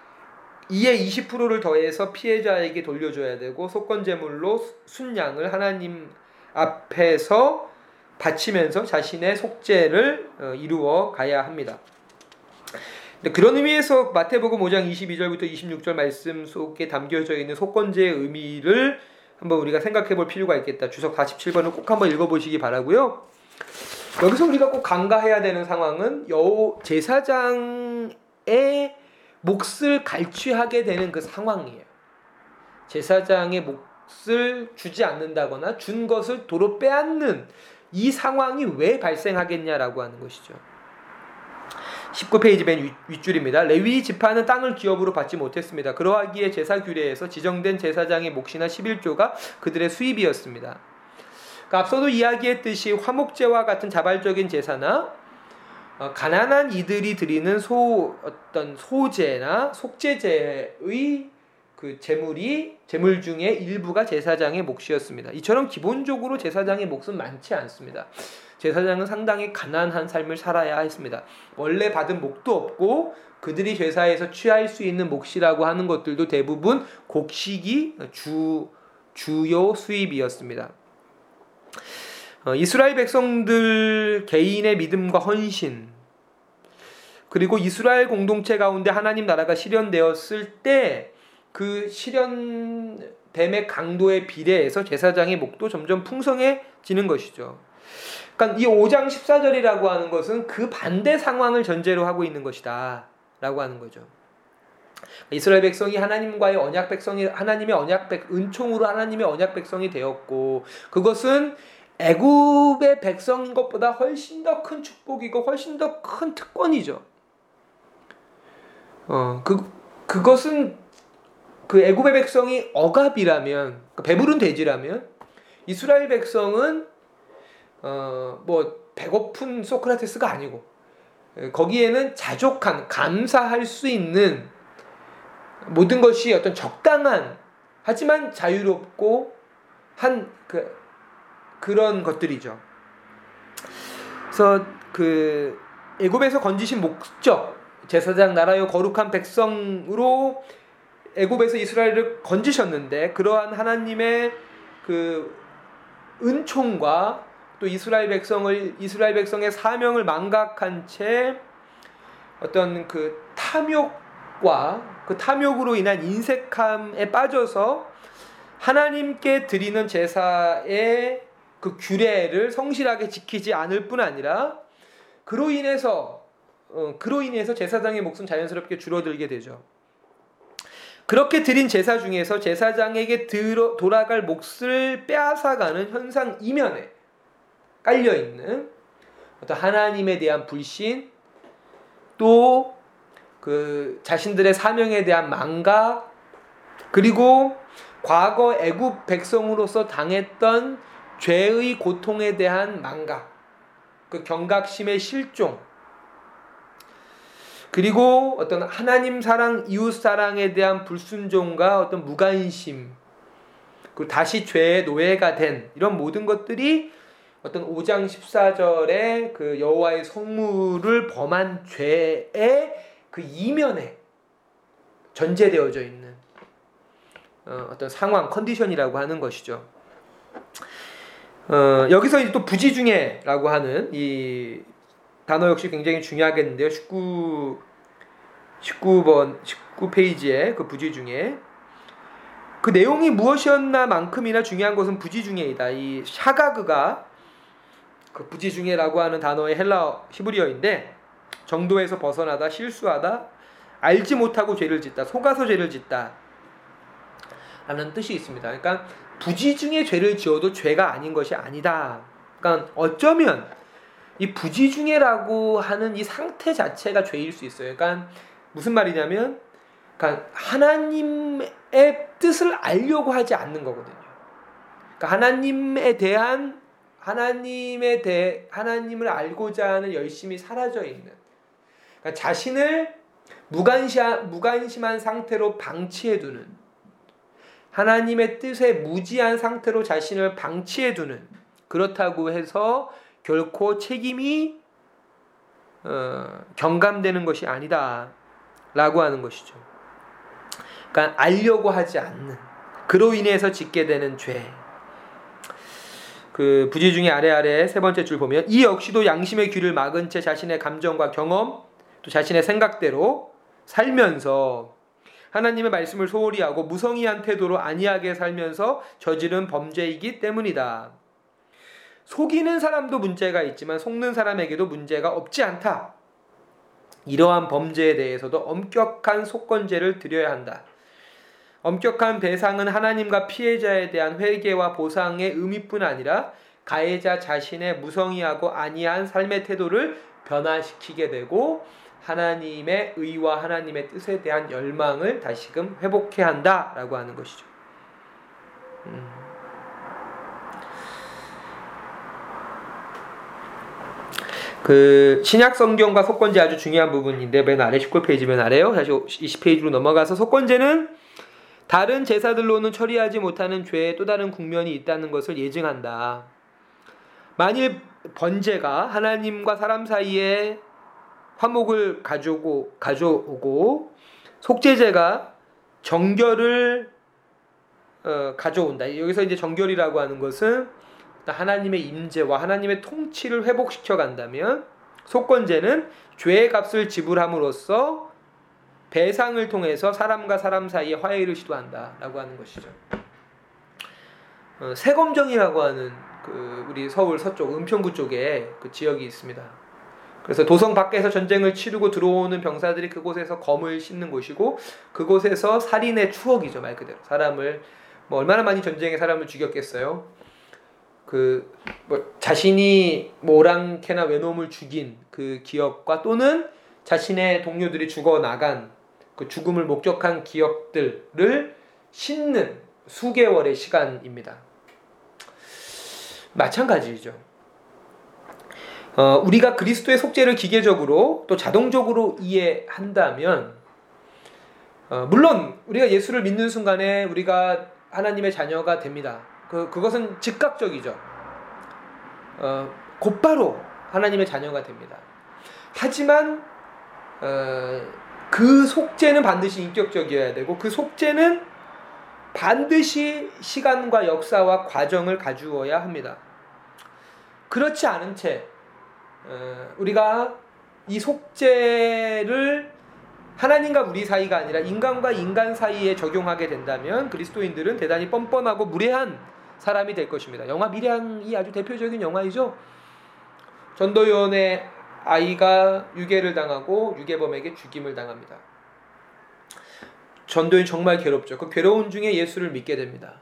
이에 이십 퍼센트를 더해서 피해자에게 돌려줘야 되고, 속건제물로 순양을 하나님 앞에서 바치면서 자신의 속죄를 이루어 가야 합니다. 그런 의미에서 마태복음 오 장 이십이 절부터 이십육 절 말씀 속에 담겨져 있는 속건제의 의미를 한번 우리가 생각해 볼 필요가 있겠다. 주석 사십칠 번을 꼭 한번 읽어보시기 바라고요. 여기서 우리가 꼭 간과해야 되는 상황은 여 제사장의 몫을 갈취하게 되는 그 상황이에요. 제사장의 몫을 주지 않는다거나 준 것을 도로 빼앗는 이 상황이 왜 발생하겠냐라고 하는 것이죠. 십구 페이지 맨 윗줄입니다. 레위 지파는 땅을 기업으로 받지 못했습니다. 그러하기에 제사 규례에서 지정된 제사장의 몫이나 십일조가 그들의 수입이었습니다. 그러니까 앞서도 이야기했듯이 화목제와 같은 자발적인 제사나 어, 가난한 이들이 드리는 소 어떤 소제나 속죄제의 그 제물이 제물 중에 일부가 제사장의 몫이었습니다. 이처럼 기본적으로 제사장의 몫은 많지 않습니다. 제사장은 상당히 가난한 삶을 살아야 했습니다. 원래 받은 몫도 없고 그들이 제사에서 취할 수 있는 몫이라고 하는 것들도 대부분 곡식이 주 주요 수입이었습니다. 어, 이스라엘 백성들 개인의 믿음과 헌신, 그리고 이스라엘 공동체 가운데 하나님 나라가 실현되었을 때 그 실현됨의 강도에 비례해서 제사장의 몫도 점점 풍성해지는 것이죠. 그러니까 이 오 장 십사 절이라고 하는 것은 그 반대 상황을 전제로 하고 있는 것이다 라고 하는 거죠. 이스라엘 백성이 하나님과의 언약 백성이, 하나님의 언약 백, 은총으로 하나님의 언약 백성이 되었고, 그것은 애굽의 백성인 것보다 훨씬 더 큰 축복이고 훨씬 더 큰 특권이죠. 어, 그, 그것은 그 애굽의 백성이 억압이라면, 배부른 돼지라면, 이스라엘 백성은 어, 뭐 배고픈 소크라테스가 아니고, 거기에는 자족한, 감사할 수 있는 모든 것이 어떤 적당한 하지만 자유롭고 한 그 그런 것들이죠. 그래서 그 애굽에서 건지신 목적, 제사장 나라요 거룩한 백성으로 애굽에서 이스라엘을 건지셨는데, 그러한 하나님의 그 은총과 또 이스라엘 백성을 이스라엘 백성의 사명을 망각한 채 어떤 그 탐욕과 그 탐욕으로 인한 인색함에 빠져서 하나님께 드리는 제사의 그 규례를 성실하게 지키지 않을 뿐 아니라 그로 인해서 어, 그로 인해서 제사장의 몫은 자연스럽게 줄어들게 되죠. 그렇게 드린 제사 중에서 제사장에게 들어, 돌아갈 몫을 빼앗아가는 현상 이면에 깔려 있는 어떤 하나님에 대한 불신, 또 그 자신들의 사명에 대한 망각, 그리고 과거 애굽 백성으로서 당했던 죄의 고통에 대한 망각, 그 경각심의 실종, 그리고 어떤 하나님 사랑, 이웃 사랑에 대한 불순종과 어떤 무관심, 그리고 다시 죄의 노예가 된 이런 모든 것들이 어떤 오 장 십사 절에 그 여호와의 성물을 범한 죄의 그 이면에 전제되어져 있는 어, 어떤 상황, 컨디션이라고 하는 것이죠. 어, 여기서 이제 또 부지중해라고 하는 이 단어 역시 굉장히 중요하겠는데요. 십구, 십구 번, 십구 페이지에 그 부지중해. 그 내용이 무엇이었나 만큼이나 중요한 것은 부지중해이다. 이 샤가그가 그 부지중해라고 하는 단어의 헬라어 히브리어인데, 정도에서 벗어나다, 실수하다, 알지 못하고 죄를 짓다, 속아서 죄를 짓다 라는 뜻이 있습니다. 그러니까 부지중해 죄를 지어도 죄가 아닌 것이 아니다. 그러니까 어쩌면 이 부지중해라고 하는 이 상태 자체가 죄일 수 있어요. 그러니까 무슨 말이냐면, 그러니까 하나님의 뜻을 알려고 하지 않는 거거든요. 그러니까 하나님에 대한 하나님에 대해 하나님을 알고자 하는 열심이 사라져 있는, 그러니까 자신을 무관심, 무관심한 상태로 방치해두는, 하나님의 뜻에 무지한 상태로 자신을 방치해두는, 그렇다고 해서 결코 책임이 어, 경감되는 것이 아니다 라고 하는 것이죠. 그러니까 알려고 하지 않는, 그로 인해서 짓게 되는 죄. 그 부지중해 아래 아래 세 번째 줄 보면, 이 역시도 양심의 귀를 막은 채 자신의 감정과 경험, 또 자신의 생각대로 살면서 하나님의 말씀을 소홀히 하고 무성의한 태도로 안이하게 살면서 저지른 범죄이기 때문이다. 속이는 사람도 문제가 있지만 속는 사람에게도 문제가 없지 않다. 이러한 범죄에 대해서도 엄격한 속건제를 드려야 한다. 엄격한 배상은 하나님과 피해자에 대한 회개와 보상의 의미뿐 아니라 가해자 자신의 무성의하고 안이한 삶의 태도를 변화시키게 되고 하나님의 의와 하나님의 뜻에 대한 열망을 다시금 회복해야 한다라고 하는 것이죠. 음. 그 신약 성경과 속건제 아주 중요한 부분인데, 맨 아래 십구 페이지 맨 아래요. 다시 이십 페이지로 넘어가서, 속건제는 다른 제사들로는 처리하지 못하는 죄의 또 다른 국면이 있다는 것을 예증한다. 만일 번제가 하나님과 사람 사이에 화목을 가져오고, 가져오고 속죄제가 정결을 어, 가져온다. 여기서 이제 정결이라고 하는 것은 하나님의 임재와 하나님의 통치를 회복시켜 간다면, 속건제는 죄의 값을 지불함으로써 배상을 통해서 사람과 사람 사이에 화해를 시도한다라고 하는 것이죠. 어, 세검정이라고 하는 그 우리 서울 서쪽 은평구 쪽에 그 지역이 있습니다. 그래서 도성 밖에서 전쟁을 치르고 들어오는 병사들이 그곳에서 검을 씻는 곳이고, 그곳에서 살인의 추억이죠, 말 그대로. 사람을 뭐 얼마나 많이 전쟁에 사람을 죽였겠어요. 그 뭐 자신이 뭐 오랑캐나 외놈을 죽인 그 기억과, 또는 자신의 동료들이 죽어 나간 그 죽음을 목격한 기억들을 씻는 수개월의 시간입니다. 마찬가지죠. 어, 우리가 그리스도의 속죄를 기계적으로 또 자동적으로 이해한다면 어, 물론 우리가 예수를 믿는 순간에 우리가 하나님의 자녀가 됩니다. 그, 그것은 즉각적이죠. 어, 곧바로 하나님의 자녀가 됩니다. 하지만 어, 그 속죄는 반드시 인격적이어야 되고 그 속죄는 반드시 시간과 역사와 과정을 가주어야 합니다. 그렇지 않은 채 어, 우리가 이 속죄를 하나님과 우리 사이가 아니라 인간과 인간 사이에 적용하게 된다면 그리스도인들은 대단히 뻔뻔하고 무례한 사람이 될 것입니다. 영화 미량이 아주 대표적인 영화이죠. 전도연의 아이가 유괴를 당하고 유괴범에게 죽임을 당합니다. 전도연 정말 괴롭죠. 그 괴로운 중에 예수를 믿게 됩니다.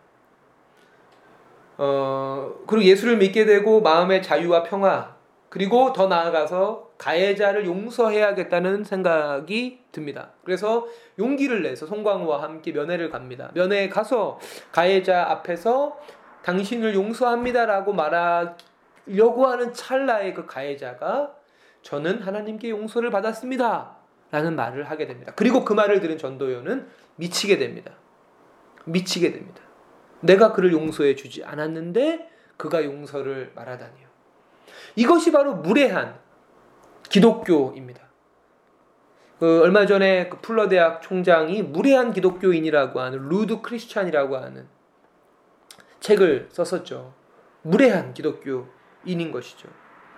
어, 그리고 예수를 믿게 되고 마음의 자유와 평화, 그리고 더 나아가서 가해자를 용서해야겠다는 생각이 듭니다. 그래서 용기를 내서 송광호와 함께 면회를 갑니다. 면회에 가서 가해자 앞에서 당신을 용서합니다라고 말하려고 하는 찰나에 그 가해자가 저는 하나님께 용서를 받았습니다 라는 말을 하게 됩니다. 그리고 그 말을 들은 전도연은 미치게 됩니다. 미치게 됩니다. 내가 그를 용서해 주지 않았는데 그가 용서를 말하다니요. 이것이 바로 무례한 기독교입니다. 그 얼마 전에 그 풀러 대학 총장이 무례한 기독교인이라고 하는 루드 크리스찬이라고 하는 책을 썼었죠. 무례한 기독교인인 것이죠.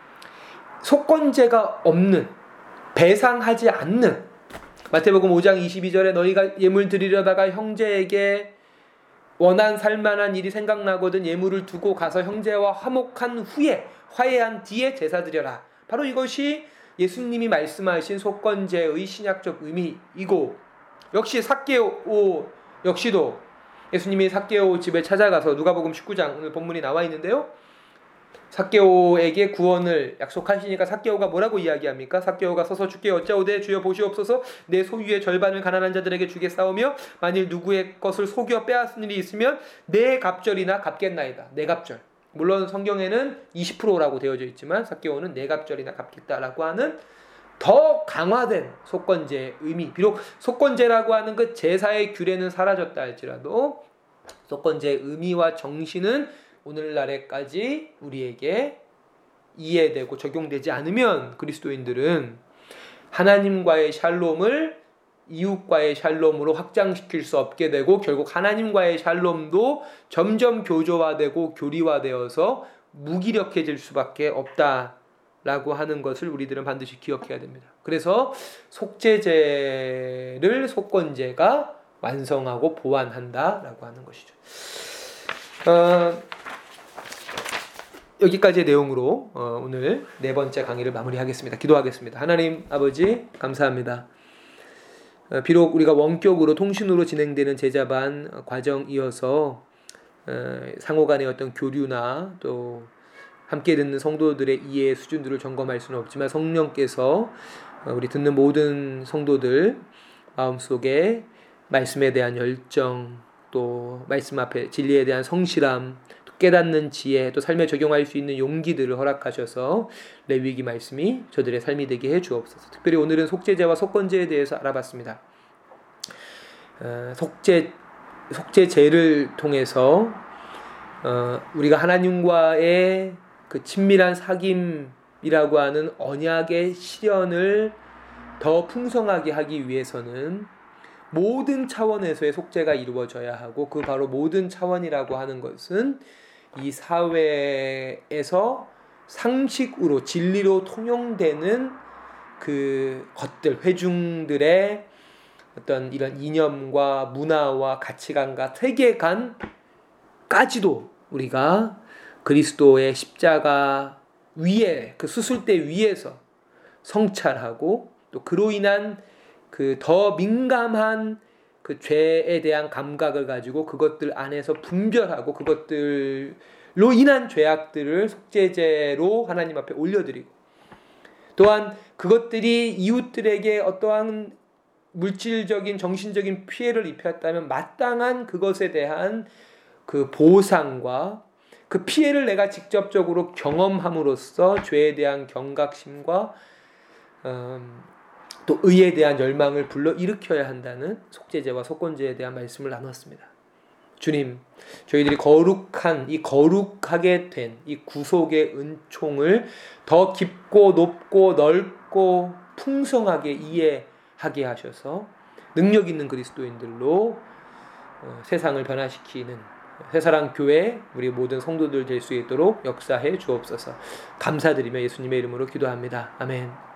속건제가 없는, 배상하지 않는, 마태복음 오 장 이십이 절에 너희가 예물 드리려다가 형제에게 원한 살만한 일이 생각나거든 예물을 두고 가서 형제와 화목한 후에 화해한 뒤에 제사 드려라. 바로 이것이 예수님이 말씀하신 속건제의 신약적 의미이고, 역시 삭개오 역시도 예수님이 삭개오 집에 찾아가서 누가복음 십구 장 오늘 본문이 나와 있는데요. 삭개오에게 구원을 약속하시니까 삭개오가 뭐라고 이야기합니까? 삭개오가 서서 주께 여짜오되 주여 보시옵소서 내 소유의 절반을 가난한 자들에게 주겠사오며 만일 누구의 것을 속여 빼앗은 일이 있으면 내 갑절이나 갚겠나이다. 내 갑절. 물론 성경에는 이십 퍼센트라고 되어져 있지만 삭개오는 내 갑절이나 갚겠다라고 하는 더 강화된 속건제의 의미. 비록 속건제라고 하는 그 제사의 규례는 사라졌다 할지라도 속건제의 의미와 정신은 오늘날에까지 우리에게 이해되고 적용되지 않으면 그리스도인들은 하나님과의 샬롬을 이웃과의 샬롬으로 확장시킬 수 없게 되고 결국 하나님과의 샬롬도 점점 교조화되고 교리화되어서 무기력해질 수밖에 없다라고 하는 것을 우리들은 반드시 기억해야 됩니다. 그래서 속죄제를 속건제가 완성하고 보완한다라고 하는 것이죠. 어, 여기까지의 내용으로 어, 오늘 네 번째 강의를 마무리하겠습니다. 기도하겠습니다. 하나님 아버지 감사합니다. 어, 비록 우리가 원격으로 통신으로 진행되는 제자반 과정이어서 어, 상호간의 어떤 교류나 또 함께 듣는 성도들의 이해 수준들을 점검할 수는 없지만 성령께서 어, 우리 듣는 모든 성도들 마음속에 말씀에 대한 열정, 또 말씀 앞에 진리에 대한 성실함, 또 깨닫는 지혜, 또 삶에 적용할 수 있는 용기들을 허락하셔서 레위기 말씀이 저들의 삶이 되게 해 주옵소서. 특별히 오늘은 속죄제와 속건제에 대해서 알아봤습니다. 어, 속죄 속죄제를 통해서 어, 우리가 하나님과의 그 친밀한 사귐이라고 하는 언약의 실현을 더 풍성하게 하기 위해서는 모든 차원에서의 속죄가 이루어져야 하고, 그 바로 모든 차원이라고 하는 것은 이 사회에서 상식으로 진리로 통용되는 그 것들, 회중들의 어떤 이런 이념과 문화와 가치관과 세계관까지도 우리가 그리스도의 십자가 위에, 그 수술대 위에서 성찰하고, 또 그로 인한 그 더 민감한 그 죄에 대한 감각을 가지고 그것들 안에서 분별하고 그것들로 인한 죄악들을 속죄제로 하나님 앞에 올려드리고, 또한 그것들이 이웃들에게 어떠한 물질적인 정신적인 피해를 입혔다면 마땅한 그것에 대한 그 보상과 그 피해를 내가 직접적으로 경험함으로써 죄에 대한 경각심과 음, 또 의에 대한 열망을 불러 일으켜야 한다는 속죄제와 속건제에 대한 말씀을 나눴습니다. 주님, 저희들이 거룩한 이 거룩하게 된 이 구속의 은총을 더 깊고 높고 넓고 풍성하게 이해하게 하셔서 능력 있는 그리스도인들로 어, 세상을 변화시키는 새사랑 교회 우리 모든 성도들 될 수 있도록 역사해 주옵소서. 감사드리며 예수님의 이름으로 기도합니다. 아멘.